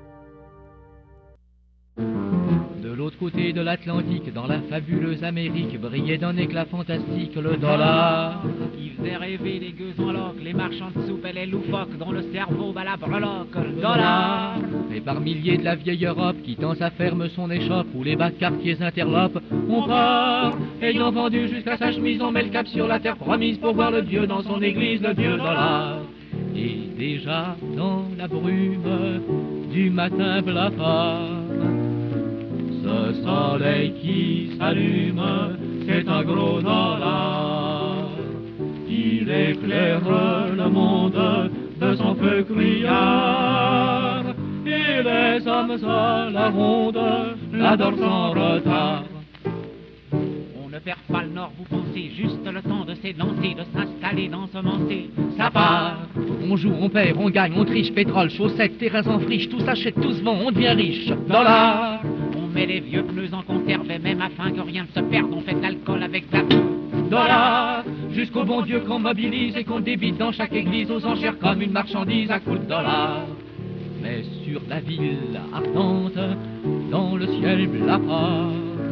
De l'autre côté de l'Atlantique, dans la fabuleuse Amérique, brillait d'un éclat fantastique le dollar. Qui faisait rêver les gueux en loques, les marchands de soupe et les loufoques, dont le cerveau bat la breloque, le dollar. Et par milliers de la vieille Europe, quittant sa ferme, son échoppe, où les bas quartiers interlopent, on part. Ayant vendu jusqu'à sa chemise, on met le cap sur la terre promise pour voir le Dieu dans son église, le Dieu dollar. Et déjà dans la brume du matin blafard, ce soleil qui s'allume, c'est un gros dollar. Il éclaire le monde de son feu criard. Et les hommes à la ronde l'adorent sans retard. On ne perd pas le nord, vous pensez, juste le temps de s'élancer, de s'installer, d'ensemencer. Ça part. On joue, on perd, on gagne, on triche, pétrole, chaussettes, terrains en friche, tout s'achète, tout se vend, on devient riche. Dollar. On met les vieux pneus en conserve et même afin que rien ne se perde, on fait de l'alcool avec la dollar. Jusqu'au bon Dieu qu'on mobilise et qu'on débite dans chaque église aux enchères comme une marchandise à coups de dollars. Mais sur la ville ardente, dans le ciel blafard,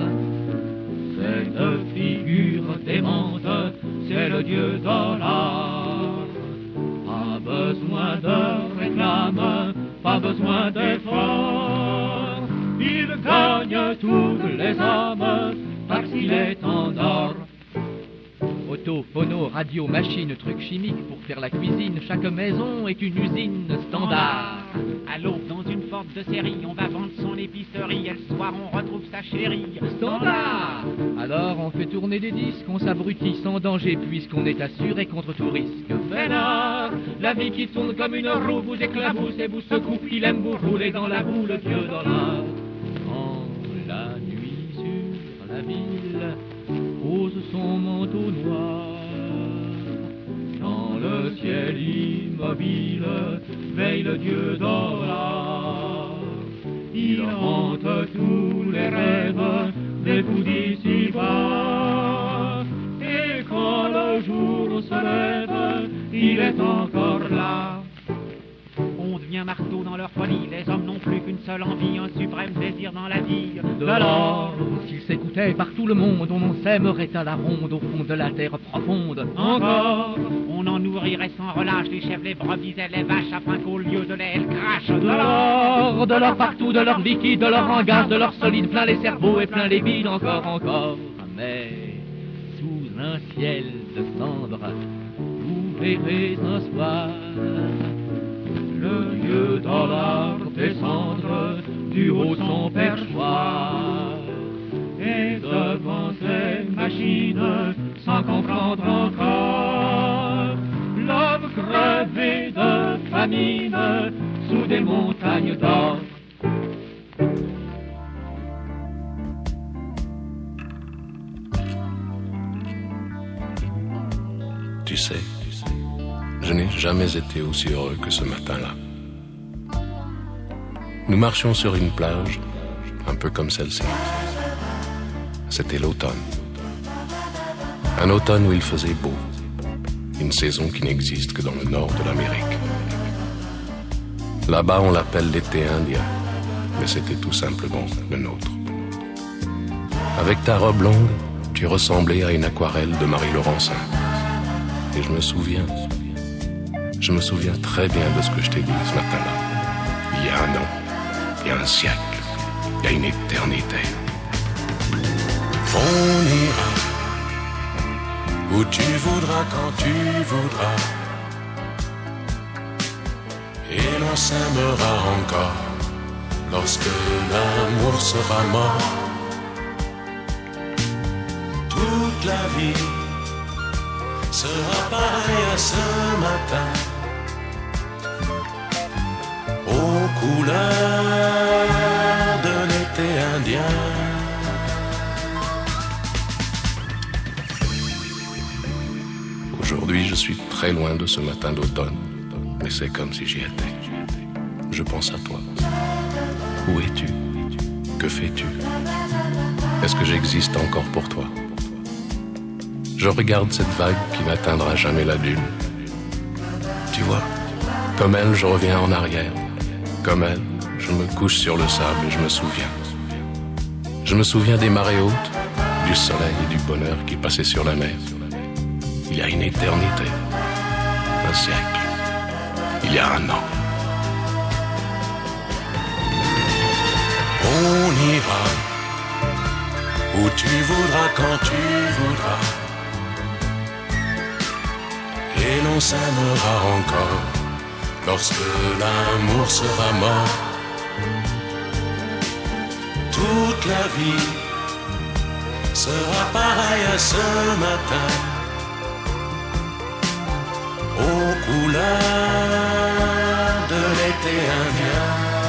cette figure démente, c'est le Dieu dollar. Pas besoin de réclame, pas besoin d'effort. Il gagne toutes les âmes parce qu'il est en or. Auto, phono, radio, machine, trucs chimiques pour faire la cuisine. Chaque maison est une usine standard. À l'aube, dans une forte de série, on va vendre son épicerie. Et le soir, on retrouve sa chérie. Standard. Alors on fait tourner des disques, on s'abrutit sans danger puisqu'on est assuré contre tout risque. Vénard, la vie qui tourne comme une roue vous éclabousse et vous secoue. Il aime vous rouler dans la boue, le Dieu dollar. Quand la nuit sur la ville pose son manteau noir, dans le ciel immobile veille le Dieu dollar. Il hante tous les rêves des fous d'ici-bas, et quand le jour se lève, il est encore là. On devient marteau dans leur folie, les hommes n'ont plus qu'une seule envie, un suprême désir dans la vie. De l'or, s'il s'écoutait par tout le monde, on s'aimerait à la ronde au fond de la terre profonde. Encore, on en nourrirait sans relâche les chèvres, les brebis et les vaches, afin qu'au lieu de lait, elles crachent. De l'or, de l'or partout, de l'or liquide, de l'or en gaz, de l'or solide, plein les cerveaux et plein les vides, encore, encore. Mais sous un ciel de cendres, vous verrez un soir le Dieu dollar descendre du haut de son perchoir, et devant ces machines, sans comprendre encore, l'homme crevé de famine sous des montagnes d'or. Tu sais, Je n'ai jamais été aussi heureux que ce matin-là. Nous marchions sur une plage, un peu comme celle-ci. C'était l'automne. Un automne où il faisait beau. Une saison qui n'existe que dans le nord de l'Amérique. Là-bas, on l'appelle l'été indien, mais c'était tout simplement le nôtre. Avec ta robe longue, tu ressemblais à une aquarelle de Marie Laurencin. Et je me souviens, je me souviens très bien de ce que je t'ai dit ce matin-là. Il y a un an, il y a un siècle, il y a une éternité. On ira où tu voudras, quand tu voudras, et l'on s'aimera encore lorsque l'amour sera mort. Toute la vie sera pareille à ce matin, aux couleurs de l'été indien. Aujourd'hui, je suis très loin de ce matin d'automne, mais c'est comme si j'y étais. Je pense à toi. Où es-tu? Que fais-tu? Est-ce que j'existe encore pour toi? Je regarde cette vague qui n'atteindra jamais la dune. Tu vois, comme elle, je reviens en arrière. Comme elle, je me couche sur le sable et je me souviens. Je me souviens des marées hautes, du soleil et du bonheur qui passaient sur la mer. Il y a une éternité, un siècle, il y a un an. On ira où tu voudras, quand tu voudras, et l'on s'aimera encore lorsque l'amour sera mort. Toute la vie sera pareille à ce matin, aux couleurs de l'été indien.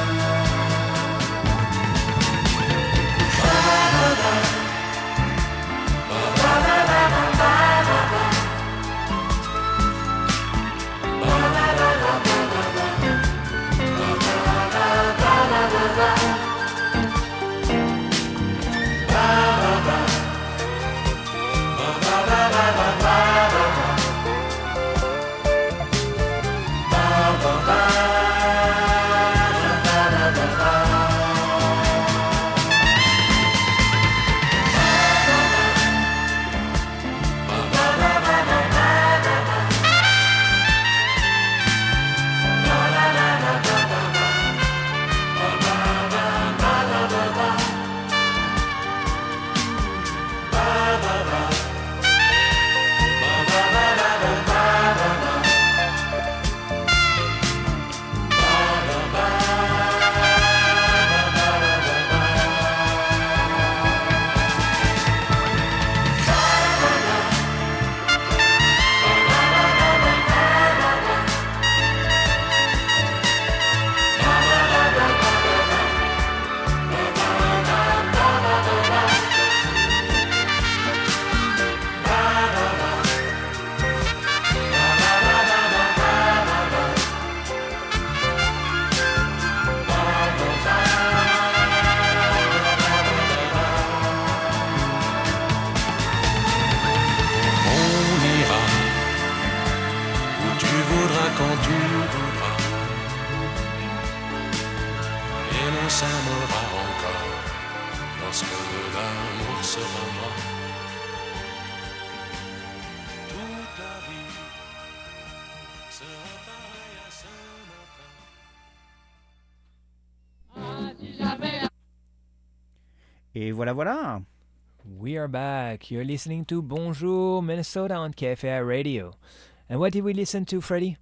Et voilà, voilà. We are back. You're listening to Bonjour Minnesota on K F A I Radio. And what did we listen to, Freddie?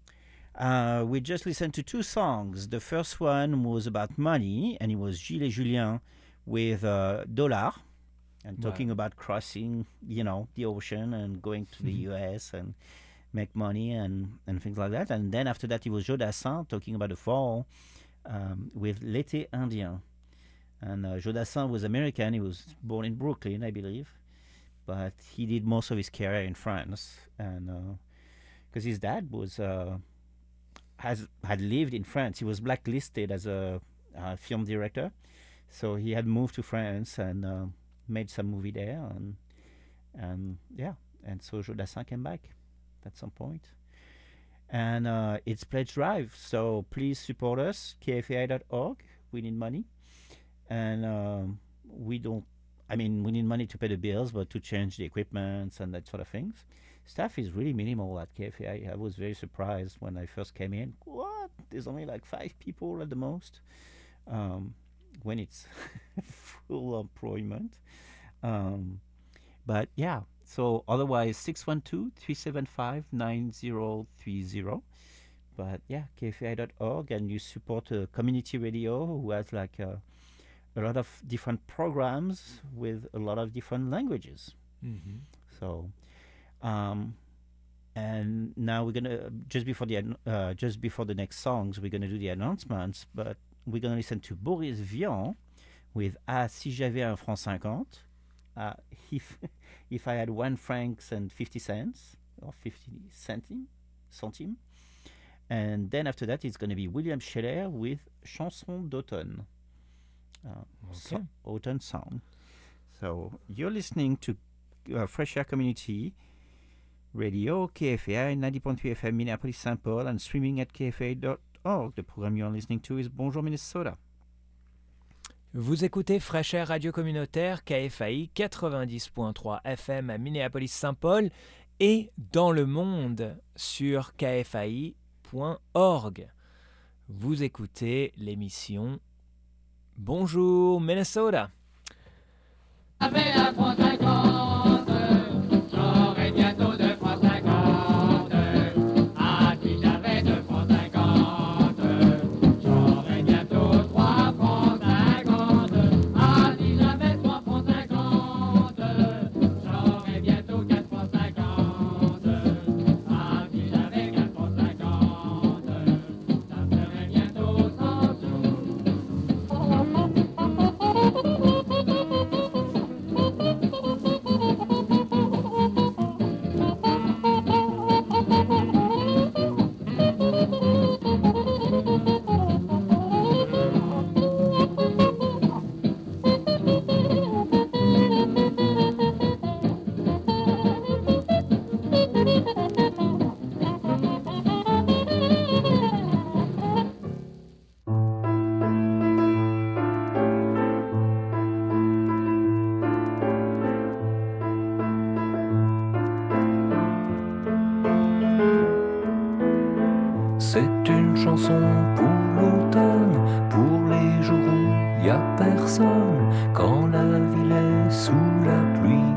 Uh, we just listened to two songs. The first one was about money, and it was Gilles et Julien with uh, Dollar, and talking wow. about crossing, you know, the ocean and going to the U S and make money and, and things like that. And then after that, it was Jodassin talking about the fall um, with L'été indien. And uh, Jodassin was American. He was born in Brooklyn, I believe. But he did most of his career in France. And uh, because his dad was uh, has had lived in France. He was blacklisted as a uh, film director, so he had moved to France and uh, made some movie there, and and yeah, and so Joe Dassin came back at some point. And uh, it's Pledge Drive, so please support us, K F A I dot org. We need money, and um, we don't, I mean, we need money to pay the bills, but to change the equipment and that sort of things. Staff is really minimal at K F A I. I was very surprised when I first came in. What? There's only like five people at the most, um, when it's full employment. Um, but yeah. So otherwise, six one two, three seven five, nine zero three zero. But yeah, K F A I dot org, and you support a community radio who has like a, a lot of different programs with a lot of different languages. Mm-hmm. So, um, and now we're gonna just before the uh, just before the next songs, we're gonna do the announcements. But we're gonna listen to Boris Vian with Ah si j'avais un franc cinquante. Uh, if if I had one francs and fifty cents or fifty centime, centime, and then after that it's going to be William Scheller with Chanson d'automne, uh, okay. so, autumn song. So you're listening to uh, Fresh Air Community Radio, K F A I ninety point three F M Minneapolis Saint Paul, and streaming at K F A I dot org. The program you're listening to is Bonjour Minnesota. Vous écoutez Fresh Air Radio Communautaire K F A I quatre-vingt-dix point trois F M à Minneapolis-Saint-Paul et dans le monde sur K F A I point org. Vous écoutez l'émission Bonjour Minnesota. J'aurai bientôt deux francs cinquante. Ah, si j'avais deux francs cinquante, j'aurais bientôt trois francs cinquante. Ah, si j'avais trois francs cinquante, j'aurais bientôt quatre francs cinquante. Ah, si j'avais quatre francs cinquante, ça ferait bientôt cent sous. C'est une chanson pour l'automne, pour les jours où y a personne, quand la ville est sous la pluie.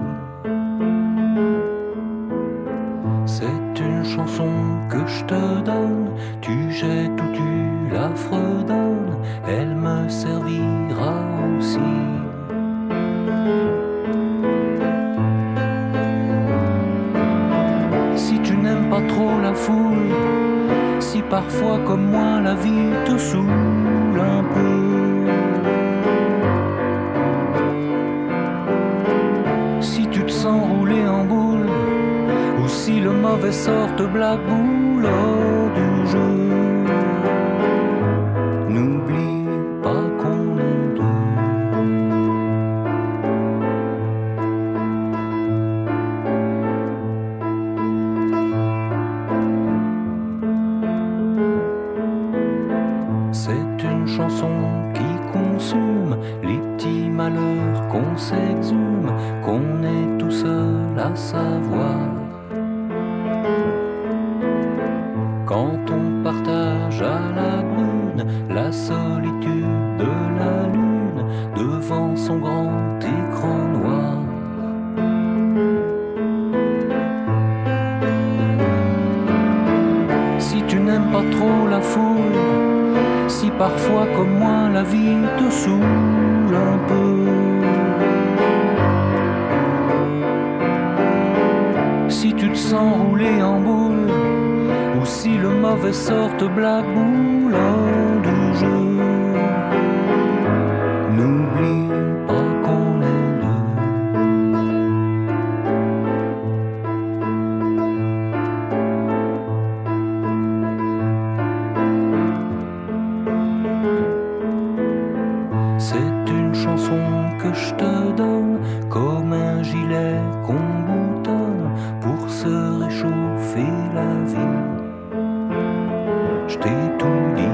C'est une chanson que je te donne, tu jettes ou tu la fredonnes, elle me servira aussi. Si tu n'aimes pas trop la foule, si parfois comme moi la vie te saoule un peu, si tu te sens rouler en boule, ou si le mauvais sort te blackboule hors du jeu, n'oublie pas qu'on est deux. Chanson qui consume les petits malheurs qu'on s'exhume, qu'on est tout seul à savoir. Quand on partage à la brune la solitude de la lune devant son grand écran noir. Si tu n'aimes pas trop la foule, si parfois comme moi la vie te saoule un peu, si tu te sens rouler en boule, ou si le mauvais sort te blackboule hors du jeu, n'oublie pas qu'on est deux. chanson que je te donne, comme un gilet qu'on boutonne pour se réchauffer la vie. Je t'ai tout dit.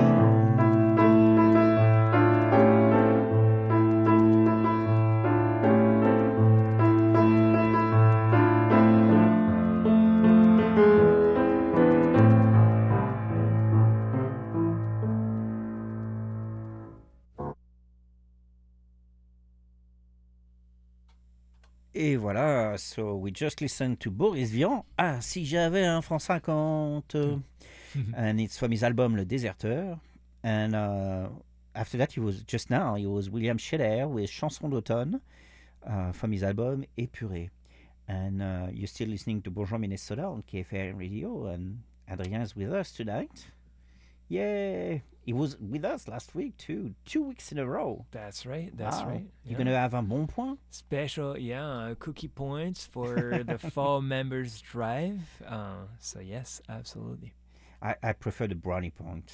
Et voilà, so we just listened to Boris Vian. Ah, si j'avais un franc cinquante. And it's from his album Le Déserteur. And uh, after that, he was, just now, he was William Scheller with Chanson d'automne uh, from his album Épuré. And uh, you're still listening to Bonjour Minnesota on K F A I Radio. And Adrien is with us tonight. Yay! He was with us last week too, two weeks in a row. That's right, that's wow. right. You're yeah. going to have un bon point? Special, yeah, uh, cookie points for the Fall Members Drive. Uh, so yes, absolutely. I, I prefer the brownie point.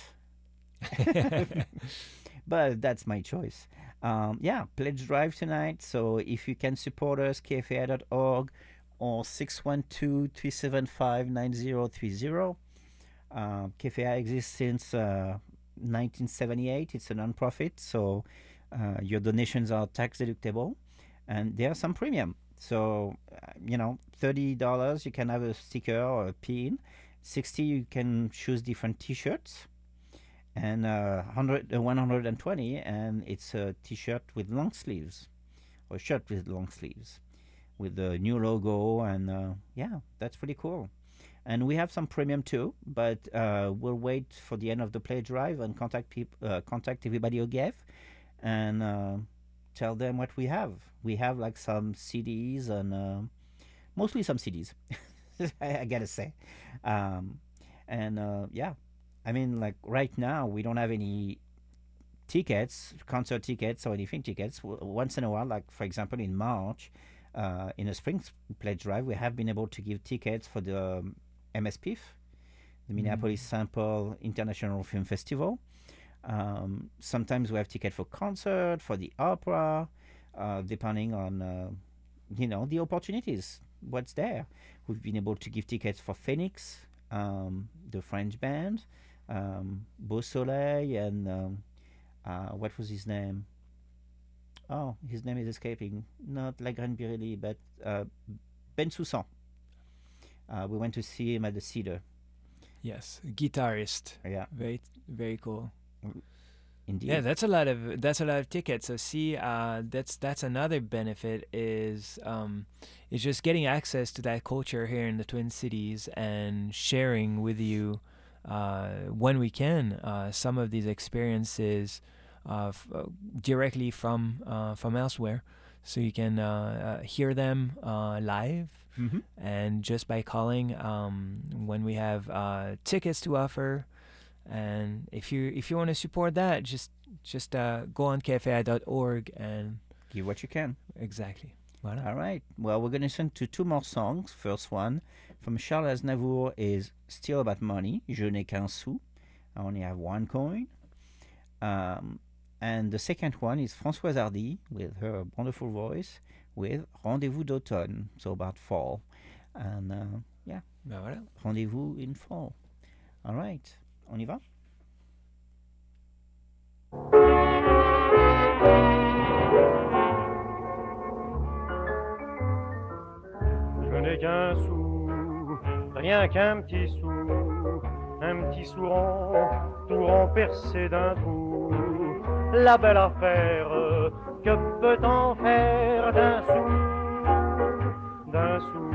But that's my choice. Um, yeah, Pledge Drive tonight. So if you can support us, K F A I dot org or six one two, three seven five, nine zero three zero. Uh, K F A I exists since uh, nineteen seventy-eight. It's a non-profit, so uh, your donations are tax deductible, and there are some premium. So, uh, you know, thirty dollars you can have a sticker or a pin. sixty you can choose different T-shirts, and uh, one hundred, uh, one hundred twenty and it's a T-shirt with long sleeves, or a shirt with long sleeves, with the new logo, and uh, yeah, that's pretty cool. And we have some premium too, but uh, we'll wait for the end of the play drive and contact peop- uh, contact everybody who gave, and uh, tell them what we have. We have like some C Ds and uh, mostly some C Ds, I, I gotta say. Um, and uh, yeah, I mean, like right now we don't have any tickets, concert tickets or anything tickets. W- once in a while, like for example in March, uh, in a spring pledge drive, we have been able to give tickets for the um, M S P I F, the Minneapolis mm. Saint Paul International Film Festival. Um, sometimes we have tickets for concert, for the opera, uh, depending on, uh, you know, the opportunities, what's there. We've been able to give tickets for Phoenix, um, the French band, um, Beau Soleil, and um, uh, what was his name? Oh, his name is escaping. Not La Grande Birelli, but uh, Bensoussan. Uh, we went to see him at the Cedar. Yes, guitarist. Yeah, very very cool. Indeed. Yeah, that's a lot of that's a lot of tickets. So see, uh, that's that's another benefit is um, is just getting access to that culture here in the Twin Cities and sharing with you uh, when we can uh, some of these experiences uh, f- uh, directly from uh, from elsewhere, so you can uh, uh, hear them uh, live. Mm-hmm. And just by calling, um, when we have uh, tickets to offer, and if you if you want to support that, just just uh, go on K F A I dot org and give what you can. Exactly. Voilà. All right. Well, we're going to listen to two more songs. First one from Charles Aznavour is Still About Money. Je n'ai qu'un sou. I only have one coin. Um, and the second one is Françoise Hardy with her wonderful voice with Rendez-vous d'automne, so about fall. And uh, yeah, ben voilà. Rendez-vous in fall. All right, on y va? Je n'ai qu'un sou, rien qu'un petit sou, un petit sou rond, tout rond percé d'un trou. La belle affaire, que peut-on faire d'un sou, d'un sou?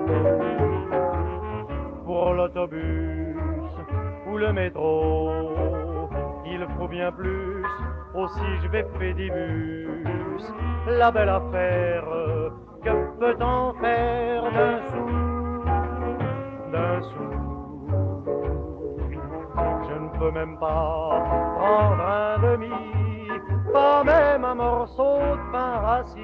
Pour l'autobus ou le métro, il faut bien plus, aussi je vais pédibus. La belle affaire, que peut-on faire d'un sou, d'un sou? Je ne peux même pas prendre un demi, pas même un morceau de pain rassis.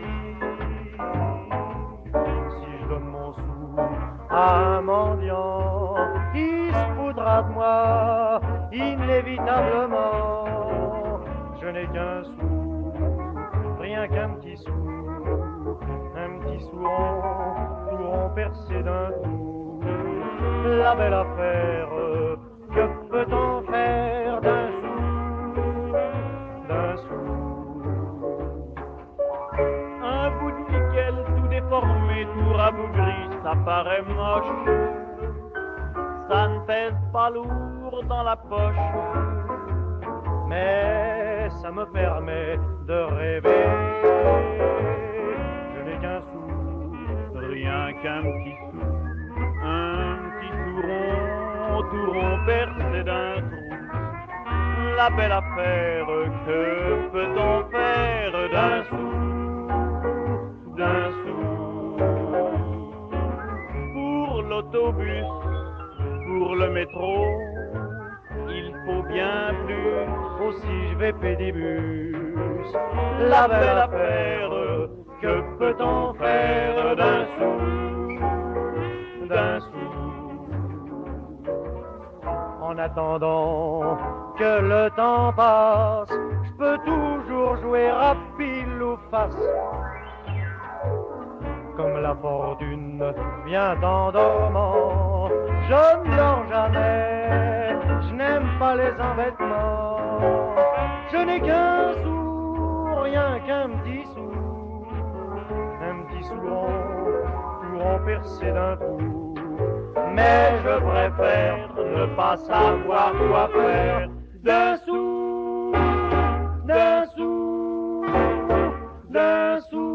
Si je donne mon sou à un mendiant, il se foudra de moi, inévitablement. Je n'ai qu'un sou, rien rien qu'un petit sou, un petit sou rond, tout rond percé d'un trou. La belle affaire, que peut-on faire d'un sou, d'un sou? Un bout de nickel tout déformé, tout rabougri, ça paraît moche. Ça ne pèse pas lourd dans la poche, mais ça me permet de rêver. Je n'ai qu'un sou, rien qu'un petit sou, un petit sou rond, tout rond percé d'un trou. La belle affaire, que peut-on faire d'un sou, d'un sou? Pour l'autobus, pour le métro, il faut bien plus, aussi je vais pédibus. La belle affaire, que peut-on faire d'un sou, d'un sou? En attendant que le temps passe, je peux toujours jouer à pile ou face. Comme la fortune vient en dormant, je ne dors jamais, je n'aime pas les embêtements. Je n'ai qu'un sou, rien qu'un petit sou, un petit sou rond, tout rond percé d'un trou. Mais je préfère ne pas savoir quoi faire d'un sou, d'un sou, d'un sou.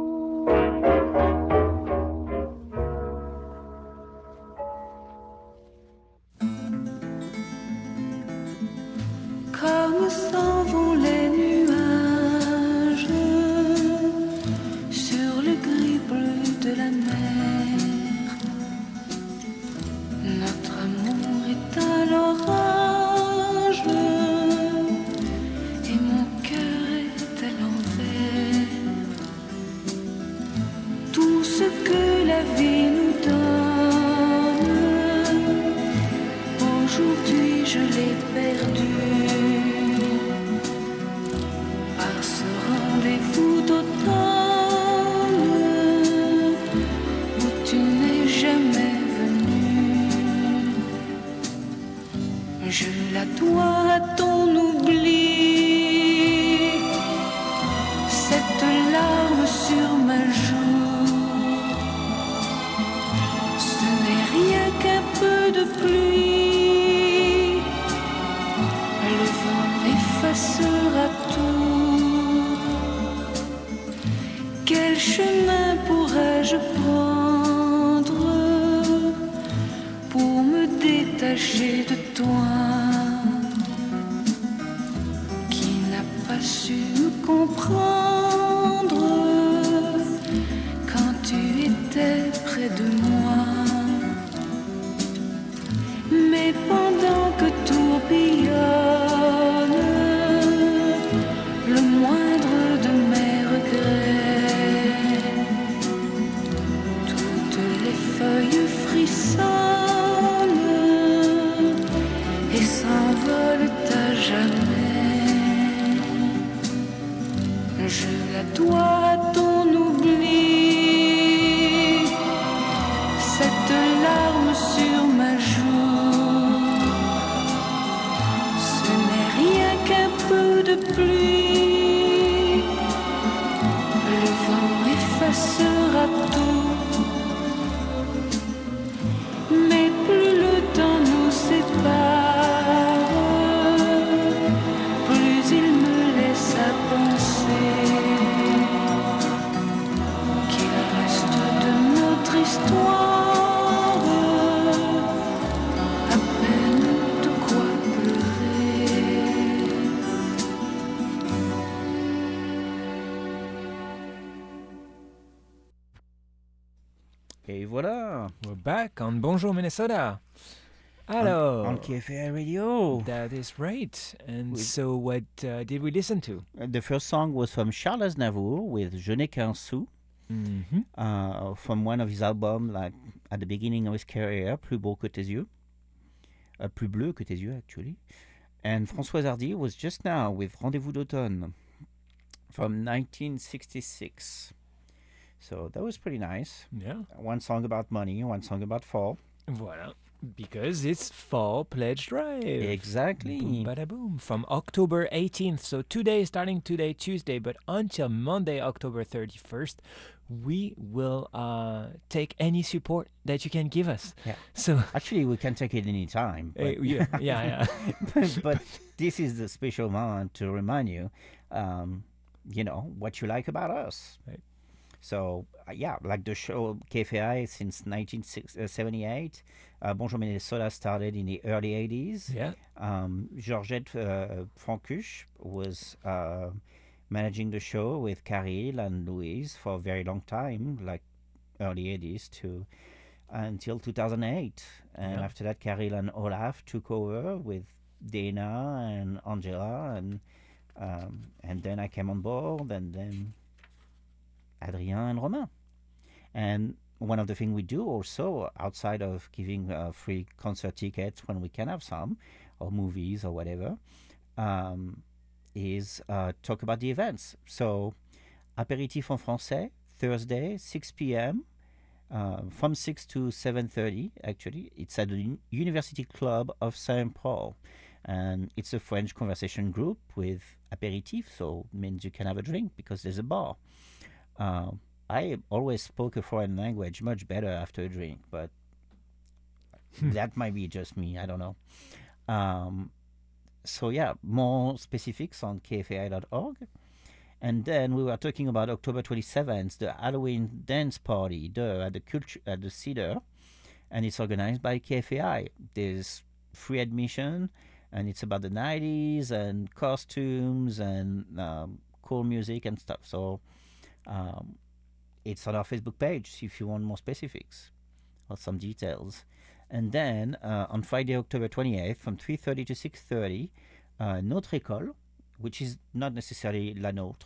Comme s'en vont les nuages sur le gris bleu de la mer, notre amour est à l'orage et mon cœur est à l'envers. Tout ce que la vie nous donne, aujourd'hui je l'ai perdu. Rendez-vous d'automne où tu n'es jamais venu, je la dois à ton oubli, cette larme sur ma joue. Ce n'est rien qu'un peu de pluie, le vent effacera tout. Quel chemin pourrais-je prendre pour me détacher de toi, qui n'a pas su me comprendre quand tu étais près de moi? Mais pendant que tourbillonne le moindre de mes regrets, les feuilles frissonnent et s'envolent à jamais. Je la dois à ton oubli, cette larme sur ma joue. Ce n'est rien qu'un peu de pluie, le vent effacera tout. Mais plus le temps nous sépare, plus il me laisse à penser qu'il reste de notre histoire à peine de quoi pleurer. Et voilà. We're back on Bonjour Minnesota. Hello. On, on K F A I Radio. That is right. And With so what uh, did we listen to? Uh, the first song was from Charles Aznavour with Je n'ai qu'un sou, mm-hmm. uh, from one of his albums, like at the beginning of his career, Plus beau que tes yeux, uh, Plus bleu que tes yeux, actually. And Françoise Hardy was just now with Rendez-vous d'automne. from nineteen sixty-six. So that was pretty nice. Yeah. One song about money, one song about fall. Voilà. Because it's Fall Pledge Drive. Exactly. Boom, bada boom. From October eighteenth. So today, starting today, Tuesday, but until Monday, October thirty-first, we will uh, take any support that you can give us. Yeah. So actually, we can take it any time. Uh, yeah, yeah, yeah. but, but this is the special moment to remind you, um, you know, what you like about us. Right. So, uh, yeah, like the show K F A I since nineteen seventy-eight. Uh, Bonjour Minnesota started in the early eighties. Yeah. Um, Georgette uh, Francuche was uh, managing the show with Caril and Louise for a very long time, like early eighties to until two thousand eight. And Yeah. after that, Caril and Olaf took over with Dana and Angela, and um, and then I came on board, and then Adrien and Romain. And one of the things we do also, outside of giving uh, free concert tickets when we can have some, or movies or whatever, um, is uh, talk about the events. So, Apéritif en Français, Thursday, six p.m., uh, from six to seven thirty, actually. It's at the Un- University Club of Saint Paul. And it's a French conversation group with apéritif, so it means you can have a drink because there's a bar. Uh, I always spoke a foreign language much better after a drink, but that might be just me. I don't know. Um, so yeah, more specifics on K F A I dot org. And then we were talking about October twenty-seventh, the Halloween dance party there at the culture at the Cedar, and it's organized by K F A I. There's free admission, and it's about the nineties and costumes and um, cool music and stuff. So. Um, It's on our Facebook page if you want more specifics or some details. And then uh, on Friday, October twenty-eighth, from three thirty to six thirty, uh, Notre École, which is not necessarily La Nôtre,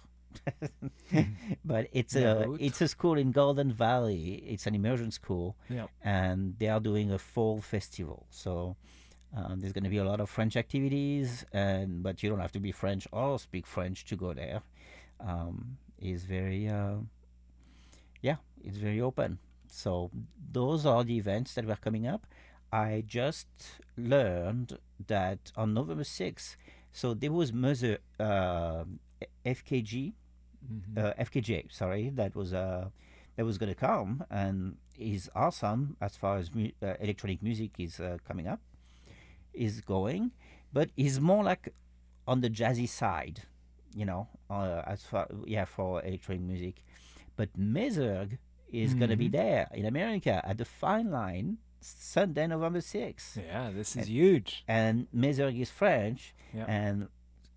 but it's a it's a school in Golden Valley. It's an immersion school, Yeah. and they are doing a fall festival. So um, there's going to be a lot of French activities, and but you don't have to be French or speak French to go there. Um, it's very uh, yeah, it's very open. So those are the events that were coming up. I just learned that on November sixth, so there was Mother uh, F K G, Mhm. uh, F K J, sorry, that was uh, that was going to come, and is awesome as far as mu- uh, electronic music is uh, coming up, is going, but is more like on the jazzy side, you know, uh, as far yeah for electronic music. But Meserg is going to be Mhm. there in America at the Fine Line Sunday, November sixth. Yeah, this is And- huge. And Meserg is French, Yeah. and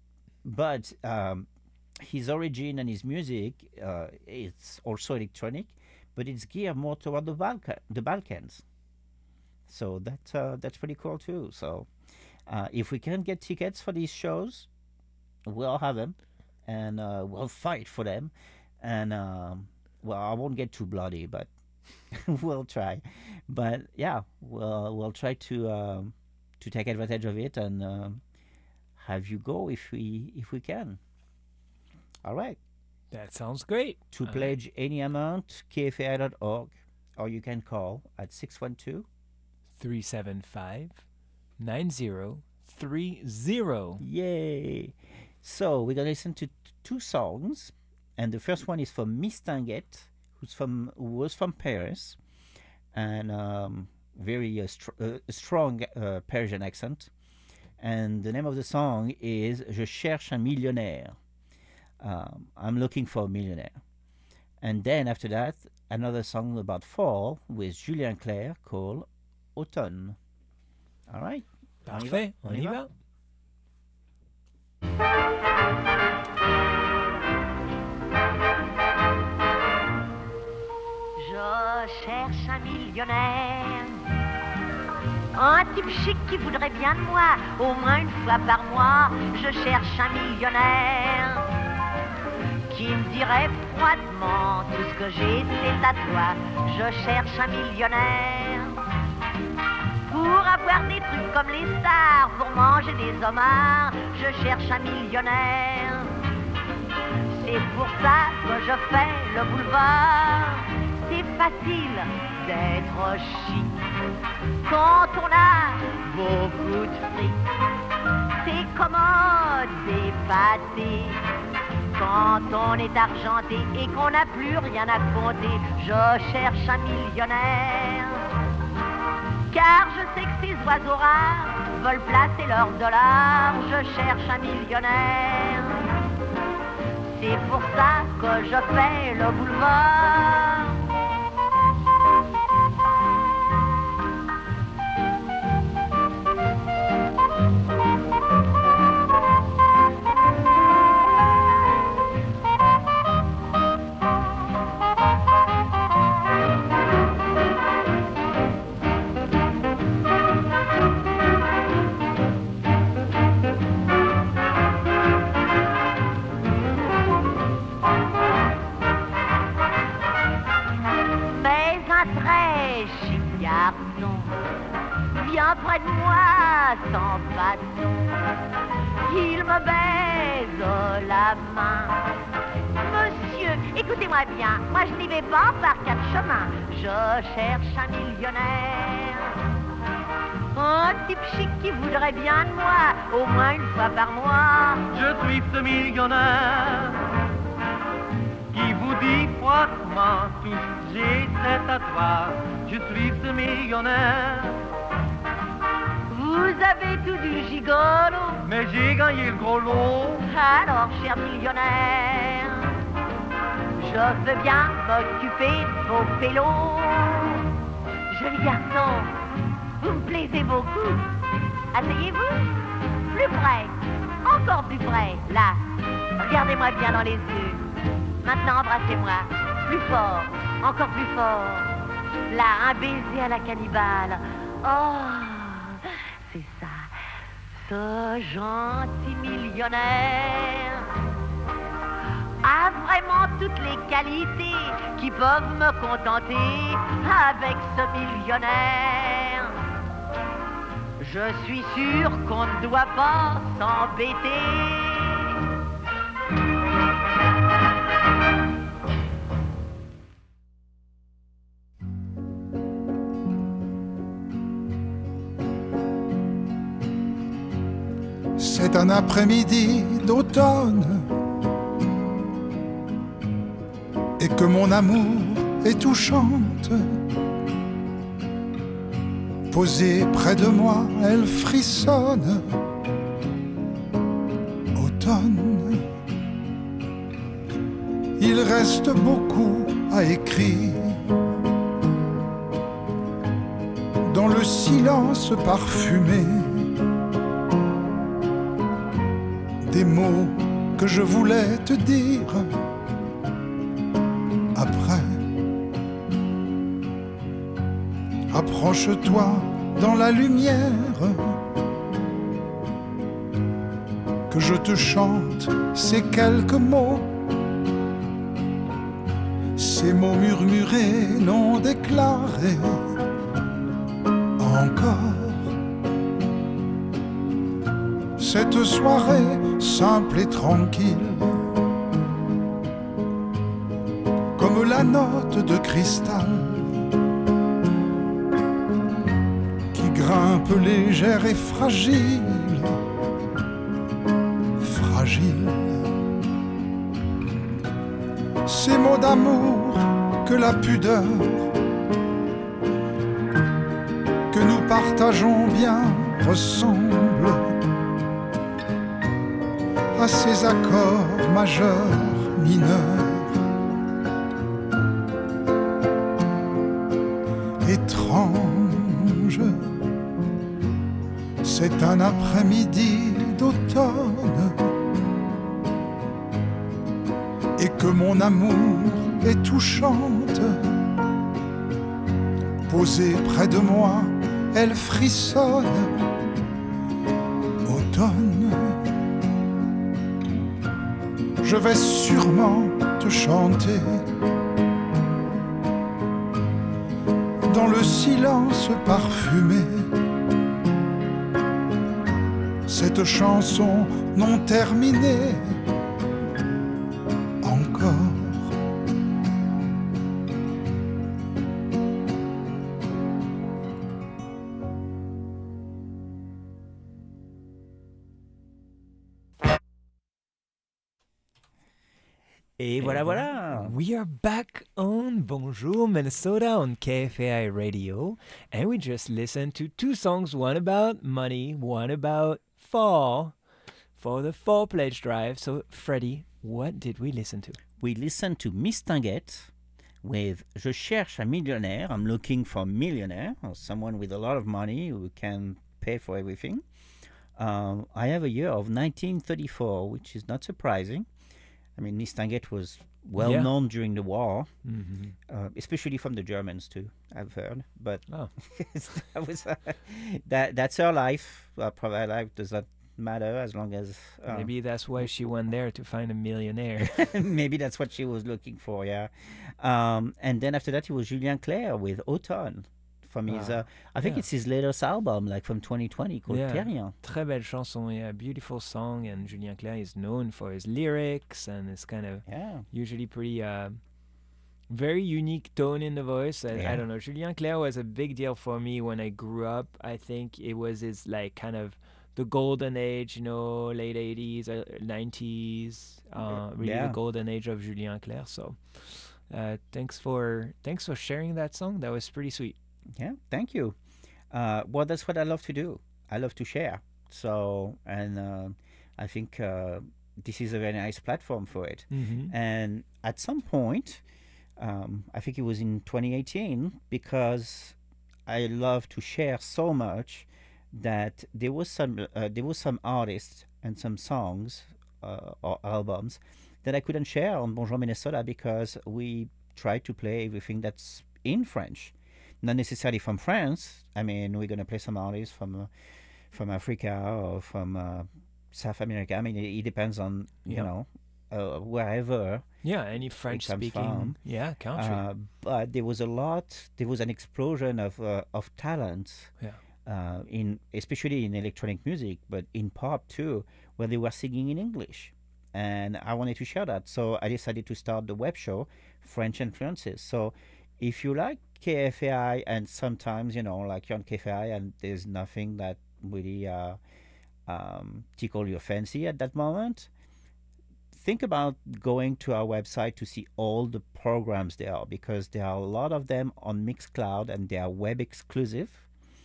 but um, his origin and his music, uh, it's also electronic, but it's geared more toward the Balkan, the Balkans. So that uh, that's pretty cool too. So uh, if we can get tickets for these shows, we'll have them, and uh, we'll fight for them. And um, well, I won't get too bloody, but we'll try. But yeah, we'll we'll try to um, to take advantage of it and um, have you go if we if we can. All right. That sounds great. To Uh, pledge any amount, K F A I dot org, or you can call at six one two, three seven five, nine zero three zero. Yay! So we're gonna listen to t- two songs, and the first one is from Miss Tinguette, who's from who was from Paris, and um, very uh, str- uh, strong uh, Persian accent. And the name of the song is Je cherche un millionnaire. Um, I'm looking for a millionaire. And then after that, another song about fall with Julien Clerc called Automne. All right. Parfait, on y va. Je cherche un millionnaire, un type chic qui voudrait bien de moi, au moins une fois par mois. Je cherche un millionnaire qui me dirait froidement tout ce que j'ai, c'est à toi. Je cherche un millionnaire pour avoir des trucs comme les stars, pour manger des homards. Je cherche un millionnaire. C'est pour ça que je fais le boulevard. C'est facile d'être chic quand on a beaucoup de fric. C'est commode d'épater quand on est argenté et qu'on n'a plus rien à compter. Je cherche un millionnaire, car je sais que ces oiseaux rares veulent placer leurs dollars. Je cherche un millionnaire, c'est pour ça que je fais le boulevard. Viens près de moi sans façon, il me baise la main. Monsieur, écoutez-moi bien, moi je n'y vais pas par quatre chemins. Je cherche un millionnaire, un type chic qui voudrait bien de moi, au moins une fois par mois. Je suis ce millionnaire qui vous dit froidement tout, j'ai tête à toi. Je suis ce millionnaire. Vous avez tout du gigolo, mais j'ai gagné le gros lot. Alors, cher millionnaire, je veux bien m'occuper de vos pélos. Joli garçon, vous me plaisez beaucoup. Asseyez-vous, plus près, encore plus près, là. Regardez-moi bien dans les yeux. Maintenant, embrassez-moi, plus fort, encore plus fort. Là, un baiser à la cannibale. Oh, c'est ça, ce gentil millionnaire a vraiment toutes les qualités qui peuvent me contenter avec ce millionnaire. Je suis sûr qu'on ne doit pas s'embêter. C'est un après-midi d'automne et que mon amour est touchante. Posée près de moi, elle frissonne. Automne, il reste beaucoup à écrire dans le silence parfumé. Des mots que je voulais te dire après. Approche-toi dans la lumière, que je te chante ces quelques mots, ces mots murmurés, non déclarés encore. Cette soirée simple et tranquille, comme la note de cristal qui grimpe légère et fragile, fragile. Ces mots d'amour que la pudeur que nous partageons bien ressemble à ces accords majeurs, mineurs, étranges. C'est un après-midi d'automne et que mon amour est touchante. Posée près de moi, elle frissonne. Automne, je vais sûrement te chanter dans le silence parfumé cette chanson non terminée Et voilà, voilà. We are back on Bonjour Minnesota on K F A I Radio, and we just listened to two songs, one about money, one about fall, for the Fall Pledge Drive. So, Freddie, what did we listen to? We listened to Mistinguett with Je cherche un millionnaire. I'm looking for a millionaire, or someone with a lot of money who can pay for everything. Um, I have a year of nineteen thirty-four, which is not surprising. I mean, Mistinguett was well Yeah. known during the war, Mhm. uh, especially from the Germans too, I've heard. But Oh. that was uh, that that's her life. Uh, probably life does not matter as long as uh, Maybe that's why she went there, to find a millionaire. maybe that's what she was looking for. Yeah, um, and then after that, it was Julien Clerc with Automne. From his, Ah, uh, I think yeah. it's his latest album, like from twenty twenty, called Yeah, Terrien. très belle chanson, yeah, beautiful song, and Julien Clerc is known for his lyrics and his kind of Yeah. usually pretty uh, very unique tone in the voice. I, Yeah. I don't know, Julien Clerc was a big deal for me when I grew up. I think it was his like kind of the golden age, you know, late eighties, uh, nineties, uh, really Yeah. the golden age of Julien Clerc. So uh, thanks for thanks for sharing that song. That was pretty sweet. Yeah, thank you. Uh, well, that's what I love to do. I love to share. So, and uh, I think uh, this is a very nice platform for it. Mhm. And at some point, um, I think it was in twenty eighteen, because I love to share so much that there was some uh, there was some artists and some songs uh, or albums that I couldn't share on Bonjour Minnesota because we tried to play everything that's in French. Not necessarily from France. I mean, we're going to play some artists from uh, from Africa or from uh, South America. I mean, it, it depends on, you Yeah. know, uh, wherever. Yeah, any it comes French-speaking, from. yeah, country. Uh, but there was a lot, there was an explosion of uh, of talent. Yeah. Uh, in especially in electronic music, but in pop too, where they were singing in English. And I wanted to share that. So I decided to start the web show, French Influences. So if you like K F A I, and sometimes, you know, like you're on K F A I and there's nothing that really uh, um, tickle your fancy at that moment, think about going to our website to see all the programs there are, because there are a lot of them on Mixcloud and they are web exclusive.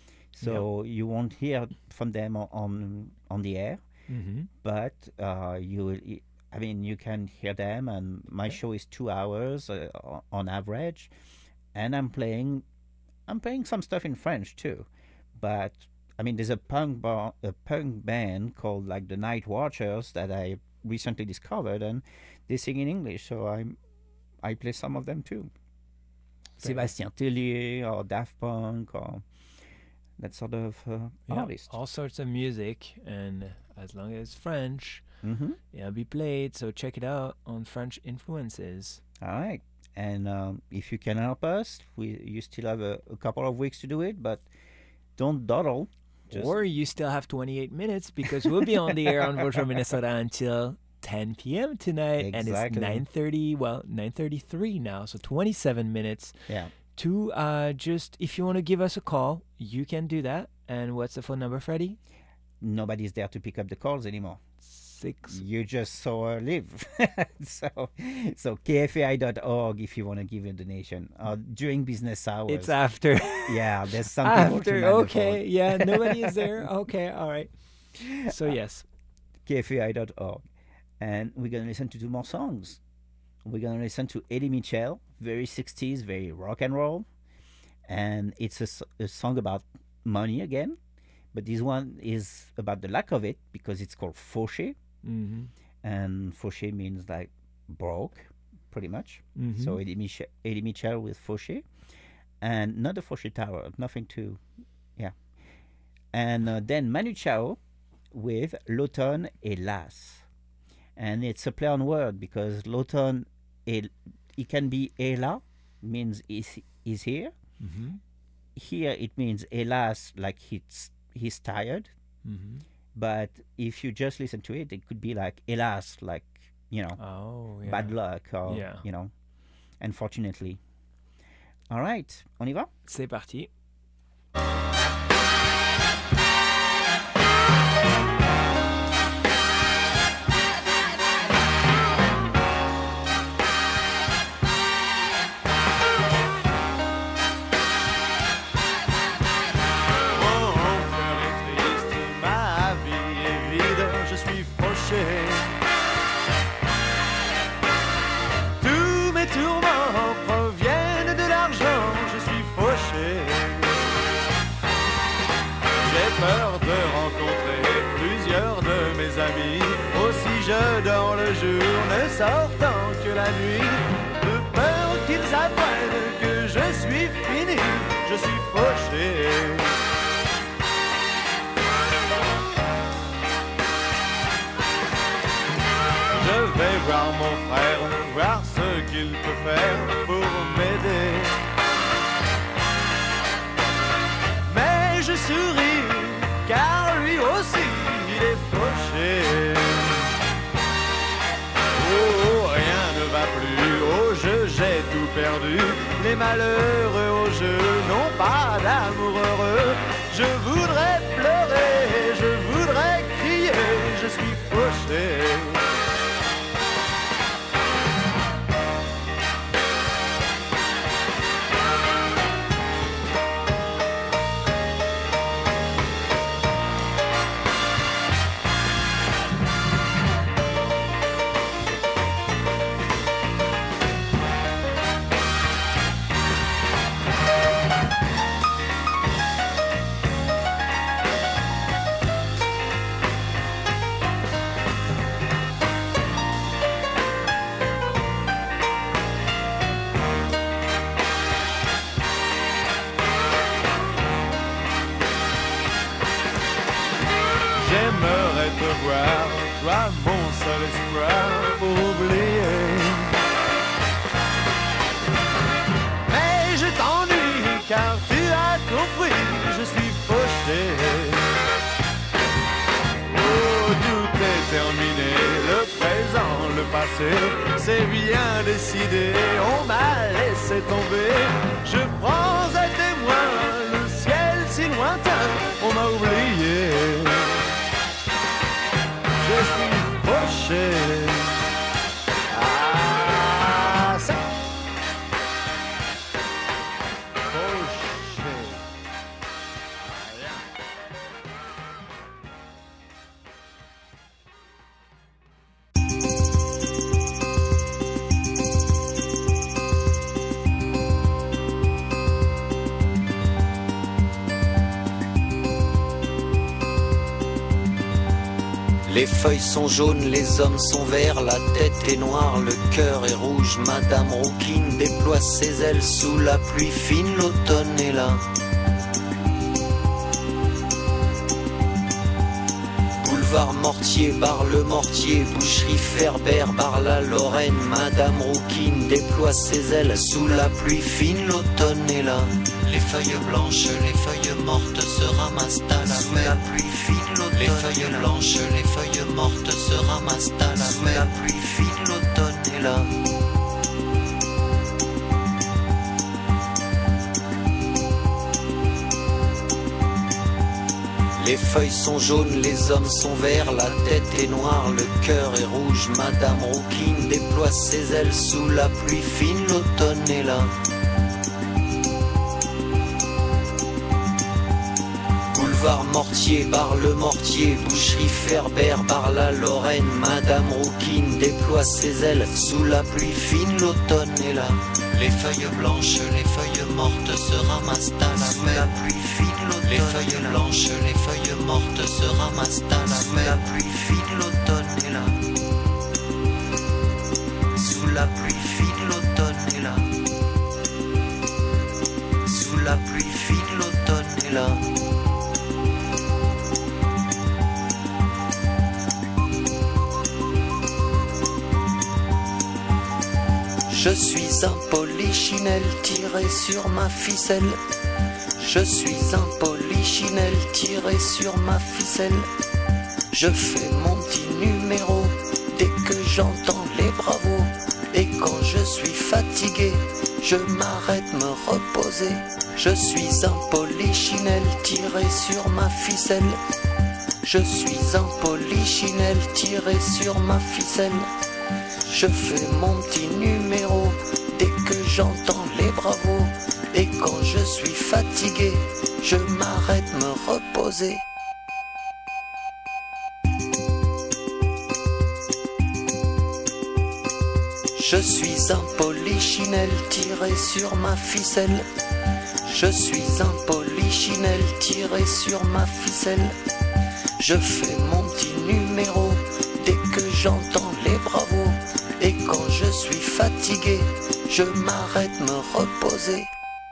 So you won't hear from them o- on on the air, Mhm. but uh, you will. I- I mean, you can hear them, and my show is two hours uh, o- on average, and I'm playing, I'm playing some stuff in French too, but I mean, there's a punk bar, a punk band called like the Night Watchers that I recently discovered, and they sing in English, so I'm, I play some of them too. Very Sébastien Tellier or Daft Punk or that sort of uh, Yeah, artist. all sorts of music, and as long as it's French, Mhm. it'll be played. So check it out on French Influences. All right. And um, if you can help us, we you still have a, a couple of weeks to do it, but don't dawdle. Just Or you still have twenty-eight minutes, because we'll be on the air on Bonjour Minnesota until ten p.m. tonight, and it's Exactly. nine thirty. Well, nine thirty-three now, so twenty-seven minutes. Yeah. To uh, just if you want to give us a call, you can do that. And what's the phone number, Freddie? nobody's there to pick up the calls anymore. Six. You just saw her live. so so K F A I dot org if you want to give a donation. Uh, during business hours. It's after. Yeah, there's some people to After, man the okay, phone. yeah, nobody is there. Okay, all right. So yes, K F A I dot org. And we're going to listen to two more songs. We're going to listen to Eddie Mitchell, very sixties, very rock and roll. And it's a, s- a song about money again. But this one is about the lack of it, because it's called Fauché. Mhm. And Fauché means like broke, pretty much. Mhm. So Eddie Mitchell, Eddie Mitchell with Fauché. And not the Fauché Tower, nothing to, yeah. And uh, then Manu Chao with L'Automne Hélas. And it's a play on word, because L'Automne, it, it can be Hélas, means is, is here. Mhm. Here it means Hélas, like he's, he's tired. Mhm. But if you just listen to it, it could be like Hélas, like, you know, Oh, yeah. bad luck, or, Yeah. you know, unfortunately. All right, on y va? C'est parti. le jour ne sortant que la nuit, de peur qu'ils apprennent que je suis fini, je suis fauché. Je vais voir mon frère, voir ce qu'il peut faire pour m'aider. Mais je souris, car lui aussi il est fauché. Oh, rien ne va plus, au jeu j'ai tout perdu. Les malheureux au jeu n'ont pas d'amour heureux. Je voudrais pleurer, je voudrais crier, je suis fauché. J'aimerais te voir, toi mon seul espoir pour oublier. Mais je t'ennuie car tu as compris, je suis fauché. Oh, tout est terminé, le présent, le passé, c'est bien décidé, on m'a laissé tomber. Je prends à témoin le ciel si lointain, on m'a oublié. Je suis fauché. Ah, ça. Fauché. Les feuilles sont jaunes, les hommes sont verts, la tête est noire, le cœur est rouge. Madame Rouquine déploie ses ailes sous la pluie fine, l'automne est là. Boulevard Mortier, bar le Mortier, boucherie Ferber, bar la Lorraine. Madame Rouquine déploie ses ailes sous la pluie fine, l'automne est là. Les feuilles blanches, les feuilles mortes se ramassent à la sous la pluie fine, l'automne. Les feuilles blanches, les feuilles mortes se ramassent à la sous la pluie fine, l'automne est là. Les feuilles sont jaunes, les hommes sont verts, la tête est noire, le cœur est rouge. Madame Rouquine déploie ses ailes sous la pluie fine, l'automne est là. Boulevard Mortier, bar le Mortier, boucherie Ferber, bar la Lorraine. Madame Rouquine déploie ses ailes sous la pluie fine, l'automne est là. Les feuilles blanches, les feuilles mortes se ramassent à la sous la pluie fine, l'automne. Les feuilles blanches, les feuilles mortes se ramassent à la sous la pluie fine, l'automne est là. Sous la pluie fine, l'automne est là. Sous la pluie fine, l'automne est là. Je suis un polichinelle tiré sur ma ficelle. Je suis un polichinelle tiré sur ma ficelle. Je fais mon petit numéro dès que j'entends les bravos. Et quand je suis fatigué, je m'arrête me reposer. Je suis un polichinelle tiré sur ma ficelle. Je suis un polichinelle tiré sur ma ficelle. Je fais mon petit numéro dès que j'entends les bravos. Et quand je suis fatigué, je m'arrête me reposer. Je suis un polichinelle tiré sur ma ficelle. Je suis un polichinelle tiré sur ma ficelle. Je fais mon petit numéro dès que j'entends les bravos. suis fatigué, je m'arrête me reposer.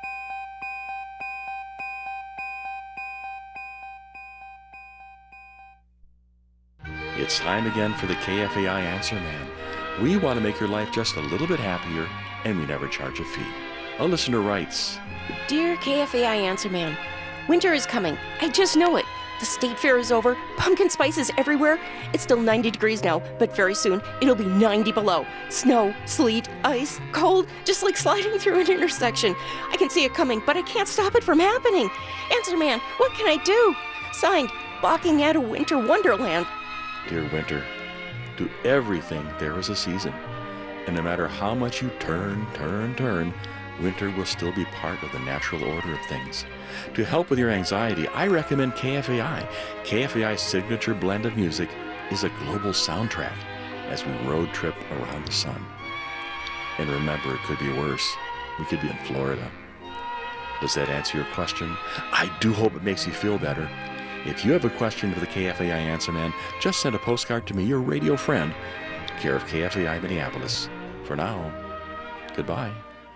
It's time again for the K F A I Answer Man. We want to make your life just a little bit happier, and we never charge a fee. A listener writes, Dear K F A I Answer Man, winter is coming. I just know it. The state fair is over. Pumpkin spice is everywhere. It's still ninety degrees now, but very soon it'll be ninety below. Snow, sleet, ice, cold, just like sliding through an intersection. I can see it coming, but I can't stop it from happening. Answer Man, what can I do? Signed, Balking at a Winter Wonderland. Dear Winter, to everything there is a season. And no matter how much you turn, turn, turn, winter will still be part of the natural order of things. To help with your anxiety, I recommend K F A I. K F A I's signature blend of music is a global soundtrack as we road trip around the sun. And remember, it could be worse. We could be in Florida. Does that answer your question? I do hope it makes you feel better. If you have a question for the K F A I Answer Man, just send a postcard to me, your radio friend, care of K F A I Minneapolis. For now, goodbye.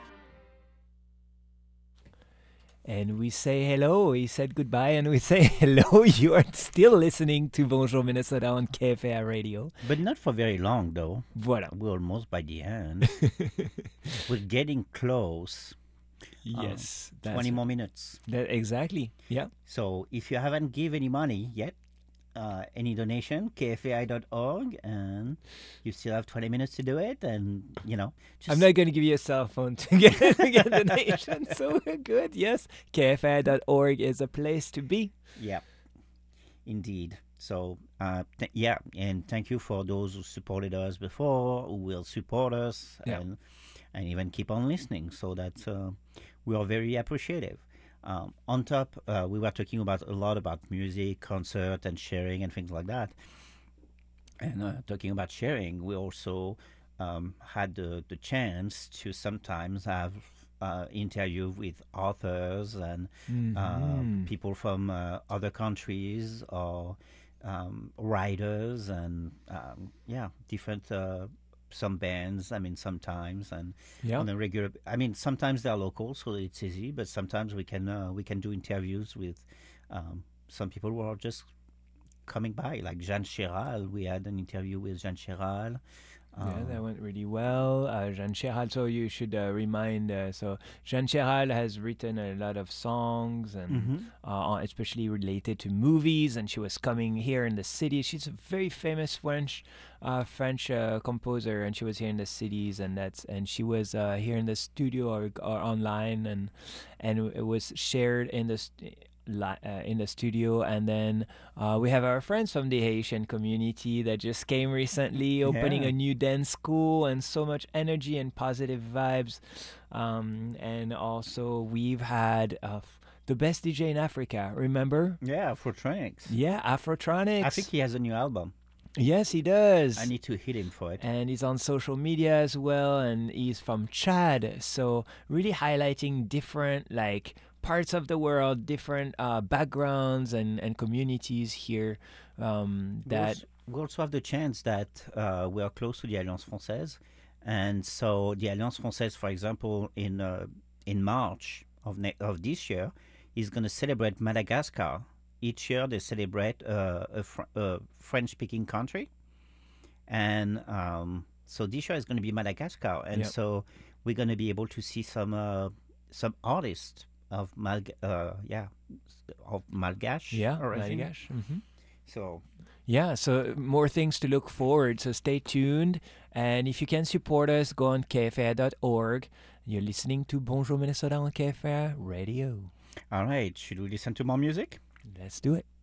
And we say hello. He said goodbye, and we say hello. You are still listening to Bonjour Minnesota on K F A I Radio. But not for very long, though. Voilà. We're almost by the end. We're getting close. Yes. Um, twenty more minutes. That, exactly. Yeah. So if you haven't given any money yet, uh, any donation, K F A I dot org, and you still have twenty minutes to do it, and, you know. Just I'm not going to give you a cell phone to get, to get a donation, so we're good. Yes, K F A I dot org is a place to be. Yeah, indeed. So, uh, th- yeah, and thank you for those who supported us before, who will support us, yeah. and and even keep on listening. So that uh, we are very appreciative. Um, on top, uh, we were talking about a lot about music, concert, and sharing and things like that. And uh, talking about sharing, we also um, had the, the chance to sometimes have uh, interview with authors and mm-hmm. uh, people from uh, other countries or um, writers and um, yeah, different. Uh, Some bands, I mean, sometimes, and yeah. on a regular. I mean, sometimes they're local, so it's easy. But sometimes we can uh, we can do interviews with um, some people who are just coming by, like Jeanne Chéral. We had an interview with Jeanne Chéral. Yeah, um, that went really well. Uh, Jeanne Chéral, so you should uh, remind, uh, so Jeanne Chéral has written a lot of songs, and mm-hmm. uh, especially related to movies, and she was coming here in the city. She's a very famous French uh, French uh, composer, and she was here in the cities, and that's and she was uh, here in the studio or, or online, and and it was shared in the st- Uh, in the studio. And then uh, we have our friends from the Haitian community that just came recently, opening yeah. a new dance school, and so much energy and positive vibes. Um, and also we've had uh, the best D J in Africa, remember? Yeah, Afrotronics. Yeah, Afrotronics. I think he has a new album. Yes, he does. I need to hit him for it. And he's on social media as well, and he's from Chad. So really highlighting different, like, parts of the world, different uh, backgrounds and, and communities here. Um, that we also, we also have the chance that uh, we are close to the Alliance Française, and so the Alliance Française, for example, in uh, in March of ne- of this year, is going to celebrate Madagascar. Each year they celebrate uh, a, fr- a French-speaking country, and um, so this year is going to be Madagascar, and yep. so we're going to be able to see some uh, some artists. Of Malga- uh, yeah, of Malgache. Yeah, origin. Malgache. Mm-hmm. So, yeah, so more things to look forward. So stay tuned, and if you can support us, go on K F A I dot org. You're listening to Bonjour Minnesota on K F A I Radio. All right, should we listen to more music? Let's do it.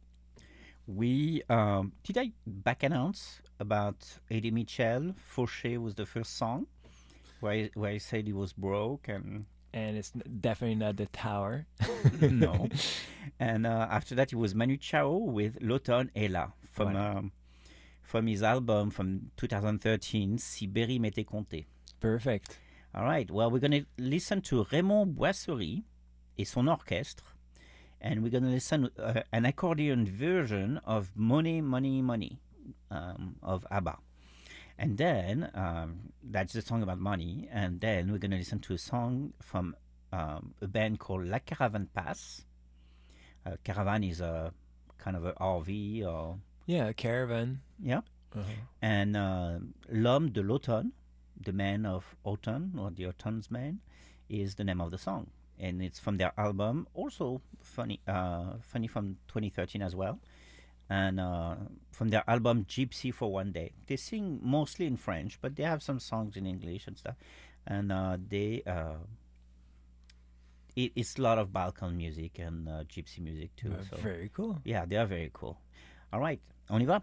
We um, did I back announce about Eddie Mitchell? Fauché was the first song where I, where I said he was broke and. And it's definitely not the Tower. No. And uh, after that, it was Manu Chao with L'Automne est là from Voilà. um, from his album from twenty thirteen, Si Berry m'était compté. Perfect. All right. Well, we're going to listen to Raymond Boisserie et son orchestre, and we're going to listen to uh, an accordion version of Money, Money, Money um, of ABBA. And then, um, that's the song about money. And then we're going to listen to a song from um, a band called La Caravane Passe. Uh, Caravan is a kind of a R V or... Yeah, a caravan. Yeah. Uh-huh. And uh, L'Homme de l'Automne, the man of autumn, or the autumn's man, is the name of the song. And it's from their album, also funny, uh, funny from twenty thirteen as well. And uh, from their album Gypsy for One Day. They sing mostly in French, but they have some songs in English and stuff. And uh, they, uh, it, it's a lot of Balkan music and uh, Gypsy music too. Uh, so very cool. Yeah, they are very cool. All right, on y va?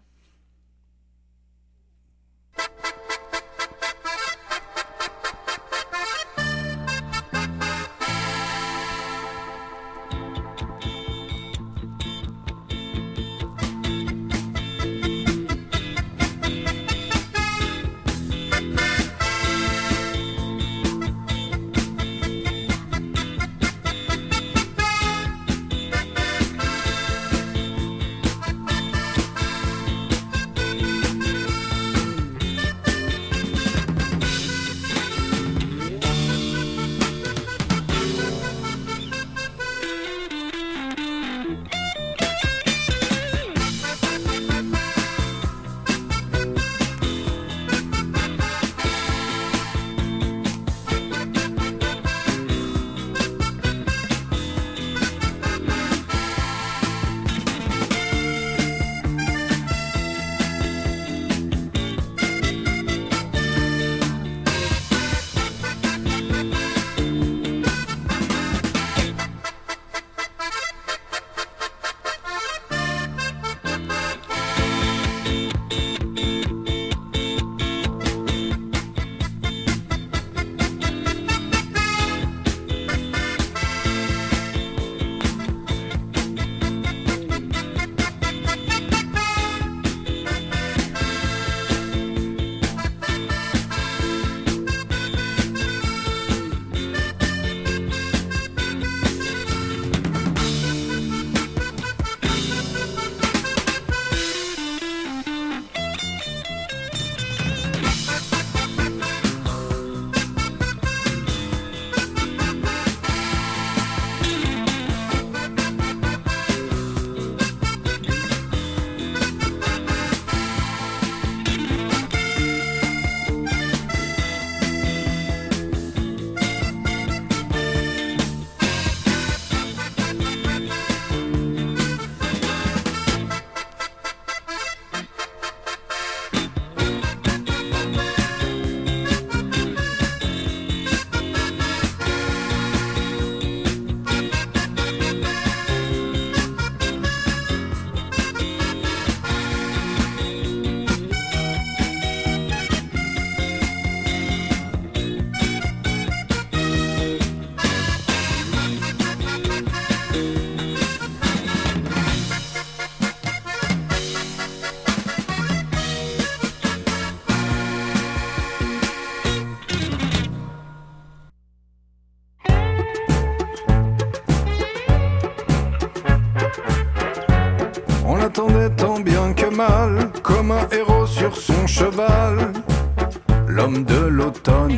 attendait tant bien que mal, comme un héros sur son cheval, l'homme de l'automne.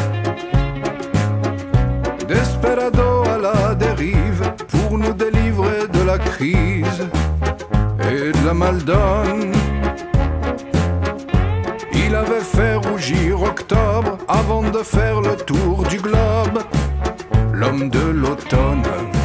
Desperado à la dérive, pour nous délivrer de la crise et de la maldonne. Il avait fait rougir octobre avant de faire le tour du globe, l'homme de l'automne.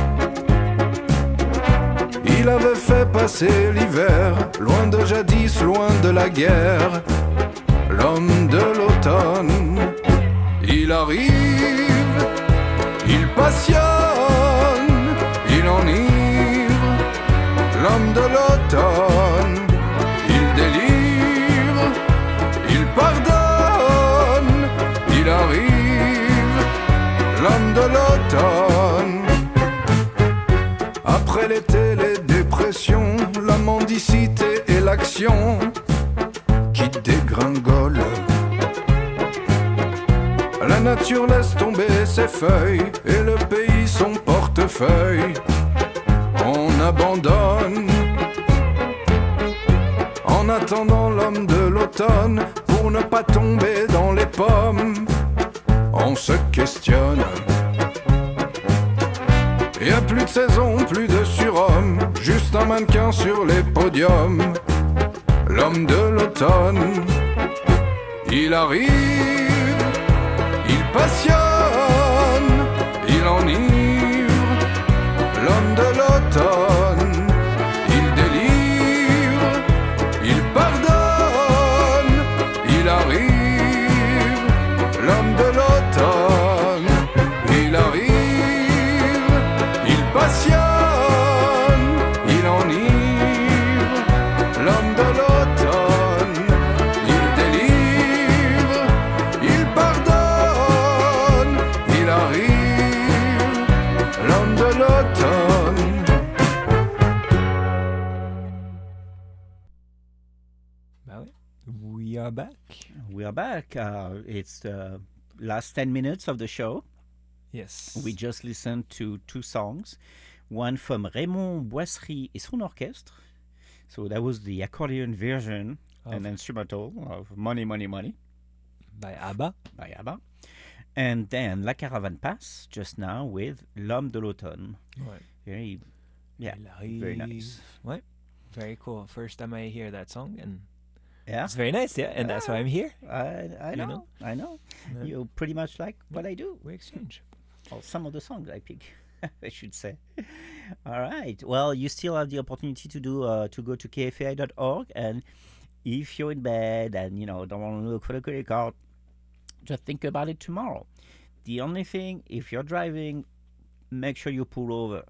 Il avait fait passer l'hiver, loin de jadis, loin de la guerre, l'homme de l'automne. Il arrive, il passionne, il enivre, l'homme de l'automne. Il délivre, il pardonne, il arrive, l'homme de l'automne. Après l'été, les dépressions, la mendicité et l'action qui dégringole. La nature laisse tomber ses feuilles et le pays son portefeuille. On abandonne. En attendant l'homme de l'automne, pour pour ne pas tomber dans les pommes. On se questionne. Y a plus de saison, plus de surhomme, juste un mannequin sur les podiums. L'homme de l'automne, il arrive, il passionne, il enivre. L'homme de l'automne, il délivre, il pardonne, il arrive. L'homme de l'automne, il arrive, il passionne, il enivre. L'homme de l'automne, il délivre, il pardonne, il arrive. L'homme de l'automne. Bah oui. We are back. We are back. Uh, it's the last ten minutes of the show. Yes. We just listened to two songs. One from Raymond Boisserie et son orchestre. So that was the accordion version Of- and instrumental of Money, Money, Money. By ABBA. By ABBA. And then La Caravane Passe just now with L'Homme de l'Automne. Ouais. Very, yeah, Il very arrive. nice. Ouais. Very cool. First time I hear that song, and Yeah. it's very nice. Yeah, and that's why I'm here. I, I You know, know? I know. Yeah. You pretty much like what I do. We exchange. Well, some of the songs I pick, I should say. All right. Well, you still have the opportunity to do uh, to go to K F A I dot org, and if you're in bed and you know don't want to look for the credit card, just think about it tomorrow. The only thing, if you're driving, make sure you pull over.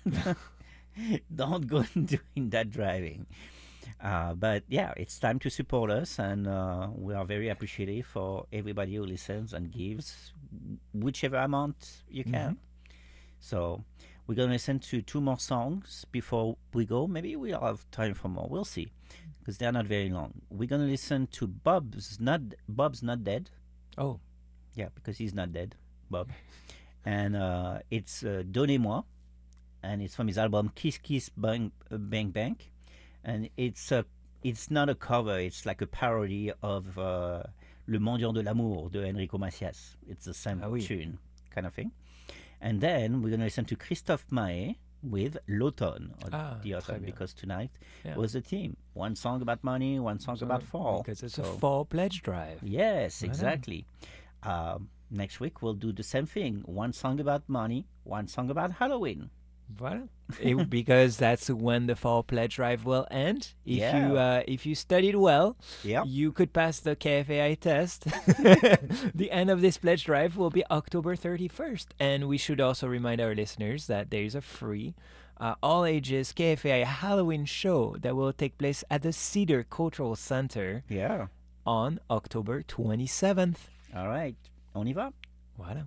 Don't go doing that driving. Uh, but yeah, it's time to support us, and uh, we are very appreciative for everybody who listens and gives whichever amount you can. So we're going to listen to two more songs before we go. Maybe we'll have time for more. We'll see, because they're not very long. We're going to listen to Bob's Not Bob's Not Dead. Oh. Yeah, because he's not dead, Bob. And uh, it's uh, Donnez-moi, and it's from his album Kiss Kiss Bang Bang Bang. And it's a, it's not a cover, it's like a parody of uh, Le Mendiant de l'Amour de Enrico Macias. It's the same Ah oui. tune, kind of thing. And then we're going to listen to Christophe Maé with L'Automne, or Ah, the très autumn, bien. because tonight Yeah. was the theme. One song about money, one song about fall. Because it's a So- fall pledge drive. Yes, Voilà. exactly. Um, next week we'll do the same thing. One song about money, one song about Halloween. Voilà. It- because that's when the fall pledge drive will end. If Yeah. you uh, if you studied well, Yeah. you could pass the K F A I test. The end of this pledge drive will be October thirty-first. And we should also remind our listeners that there is a free uh, all ages K F A I Halloween show that will take place at the Cedar Cultural Center Yeah. on October twenty-seventh. All right. On y va? Voilà.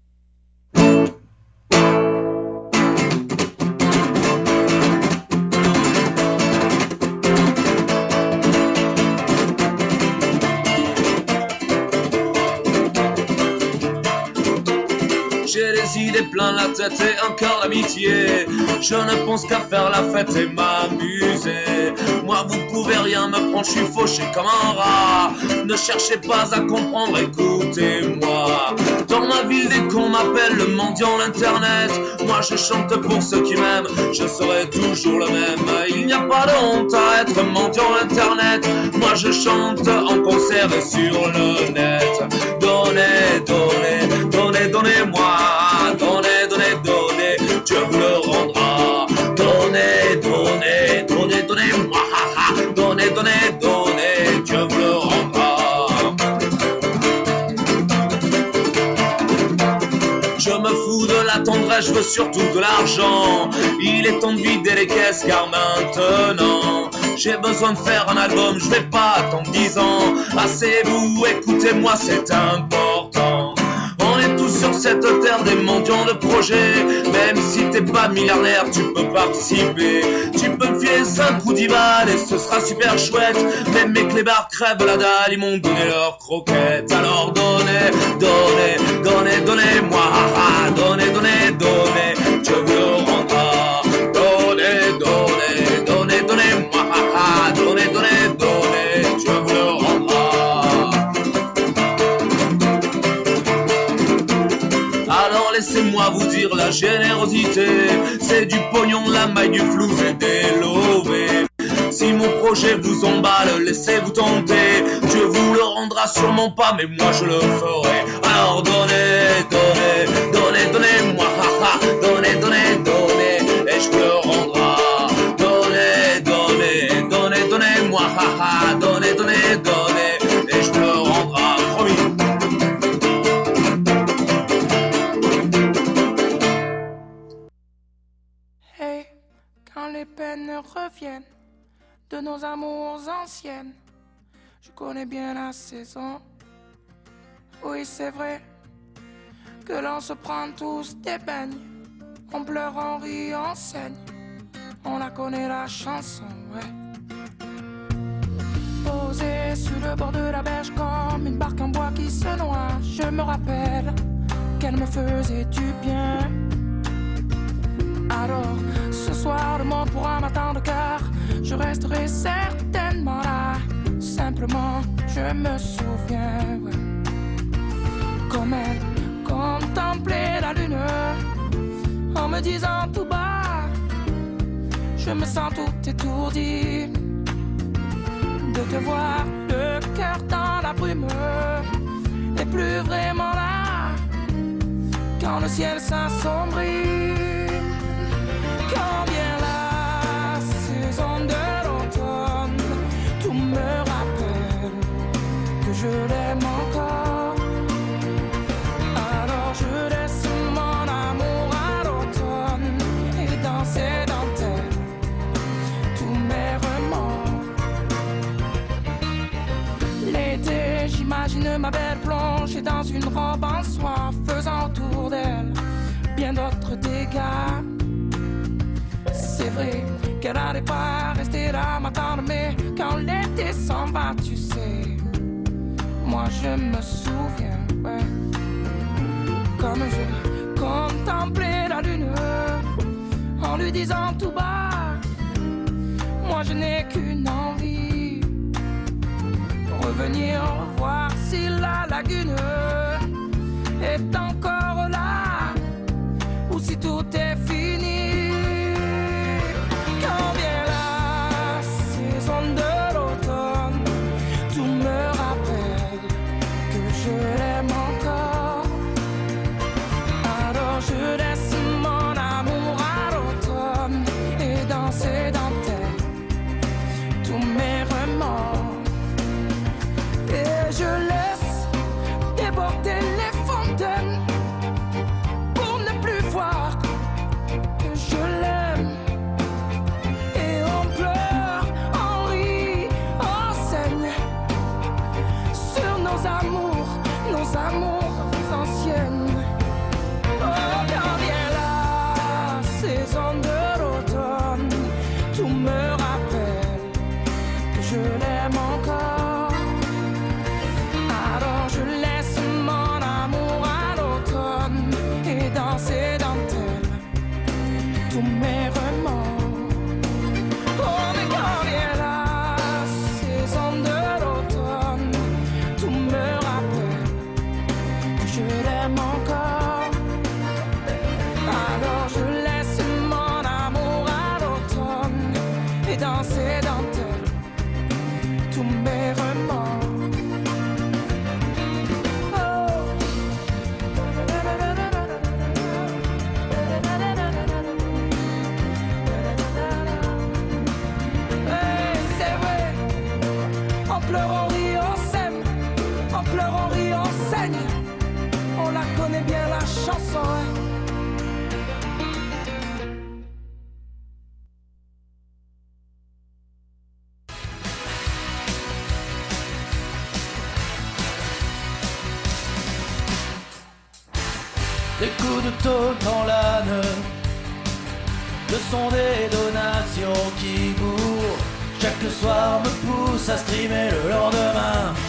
J'ai les idées plein la tête et un cœur d'amitié. Je ne pense qu'à faire la fête et m'amuser. Moi vous pouvez rien me prendre, je suis fauché comme un rat. Ne cherchez pas à comprendre, écoutez-moi. Dans ma ville dès qu'on m'appelle le mendiant l'internet, moi je chante pour ceux qui m'aiment, je serai toujours le même. Il n'y a pas de honte à être mendiant l'internet. Moi je chante en concert et sur le net. Donnez, donnez, donnez, donnez-moi. Donnez, donnez, donnez, Dieu vous le rendra. Donnez, donnez, donnez, donnez-moi. Donnez, donnez, donnez, Dieu vous le rendra. Je me fous de la tendresse, je veux surtout de l'argent. Il est temps de vider les caisses car maintenant j'ai besoin de faire un album, je vais pas attendre dix ans. Asseyez-vous, écoutez-moi, c'est important. On est tous sur cette terre des mendiants de projet. Même si t'es pas milliardaire, tu peux participer. Tu peux me filer cinq coups d'Ival et ce sera super chouette. Même mes clébards crèvent la dalle, ils m'ont donné leurs croquettes. Alors donnez, donnez, donnez, donnez-moi. Donnez, donnez, donnez, Dieu vous le rendra. Donnez, donnez, donnez, donnez-moi. Donnez, donnez, donnez, Dieu vous le rendra. Alors laissez-moi vous dire la générosité, c'est du pognon, de la maille, du flou et des lovés. Si mon projet vous emballe, laissez-vous tenter. Dieu vous le rendra sûrement pas, mais moi je le ferai. Alors donnez, donnez, donnez, donnez-moi, haha, donnez, donnez, donnez, et je vous le rendrai. Donnez, donnez, donnez, donnez-moi, haha, donnez, donnez, donnez, et je vous le rendrai, promis. Hey, quand les peines reviennent de nos amours anciennes, je connais bien la saison. Oui, c'est vrai que l'on se prend tous des beignes, on pleure, on rit, on saigne. On la connaît la chanson, ouais. Posée sur le bord de la berge comme une barque en bois qui se noie, je me rappelle qu'elle me faisait du bien. Alors, ce soir, le monde pourra m'attendre car je resterai certainement là. Simplement, je me souviens, ouais. Comme elle contemplait la lune en me disant tout bas, je me sens tout étourdi de te voir le cœur dans la brume et plus vraiment là quand le ciel s'assombrit. Quand vient la saison de l'automne, tout me rappelle que je l'aime encore. Alors je laisse mon amour à l'automne et dans ses dentelles tous mes remords. L'été, j'imagine ma belle plongée dans une robe en soie, faisant autour d'elle bien d'autres dégâts. C'est vrai qu'elle n'allait pas rester là m'attendre, mais quand l'été s'en va, tu sais, moi je me souviens, ouais. Comme je contemplais la lune en lui disant tout bas, moi je n'ai qu'une envie, revenir voir si la lagune est encore là ou si tout est fini. Quand vient la saison de l'automne, tout me rappelle que je l'aime encore. Alors je laisse mon amour à l'automne et dans ses dentelles tous mes remords. Et je laisse déborder les fontaines pour ne plus voir que je l'aime. Et on pleure, on rit, on saigne sur nos amours, nos amours anciennes. Oh, quand vient la saison de l'automne, tout me rappelle que je l'aime encore. Alors je laisse mon amour à l'automne et dans ses dentelles tous mes remords. Oh, mais quand vient la saison de l'automne, tout me rappelle que je l'aime encore. Alors je laisse mon amour à l'automne et dans ses dentelles tous mes remords. Hey, c'est vrai, on pleure, on rit, on s'aime, on pleure, on rit, on saigne. On la connaît bien la chanson, hein. Des coups de tôle dans l'âne, le son des donations qui bourrent chaque soir me pousse à streamer le lendemain.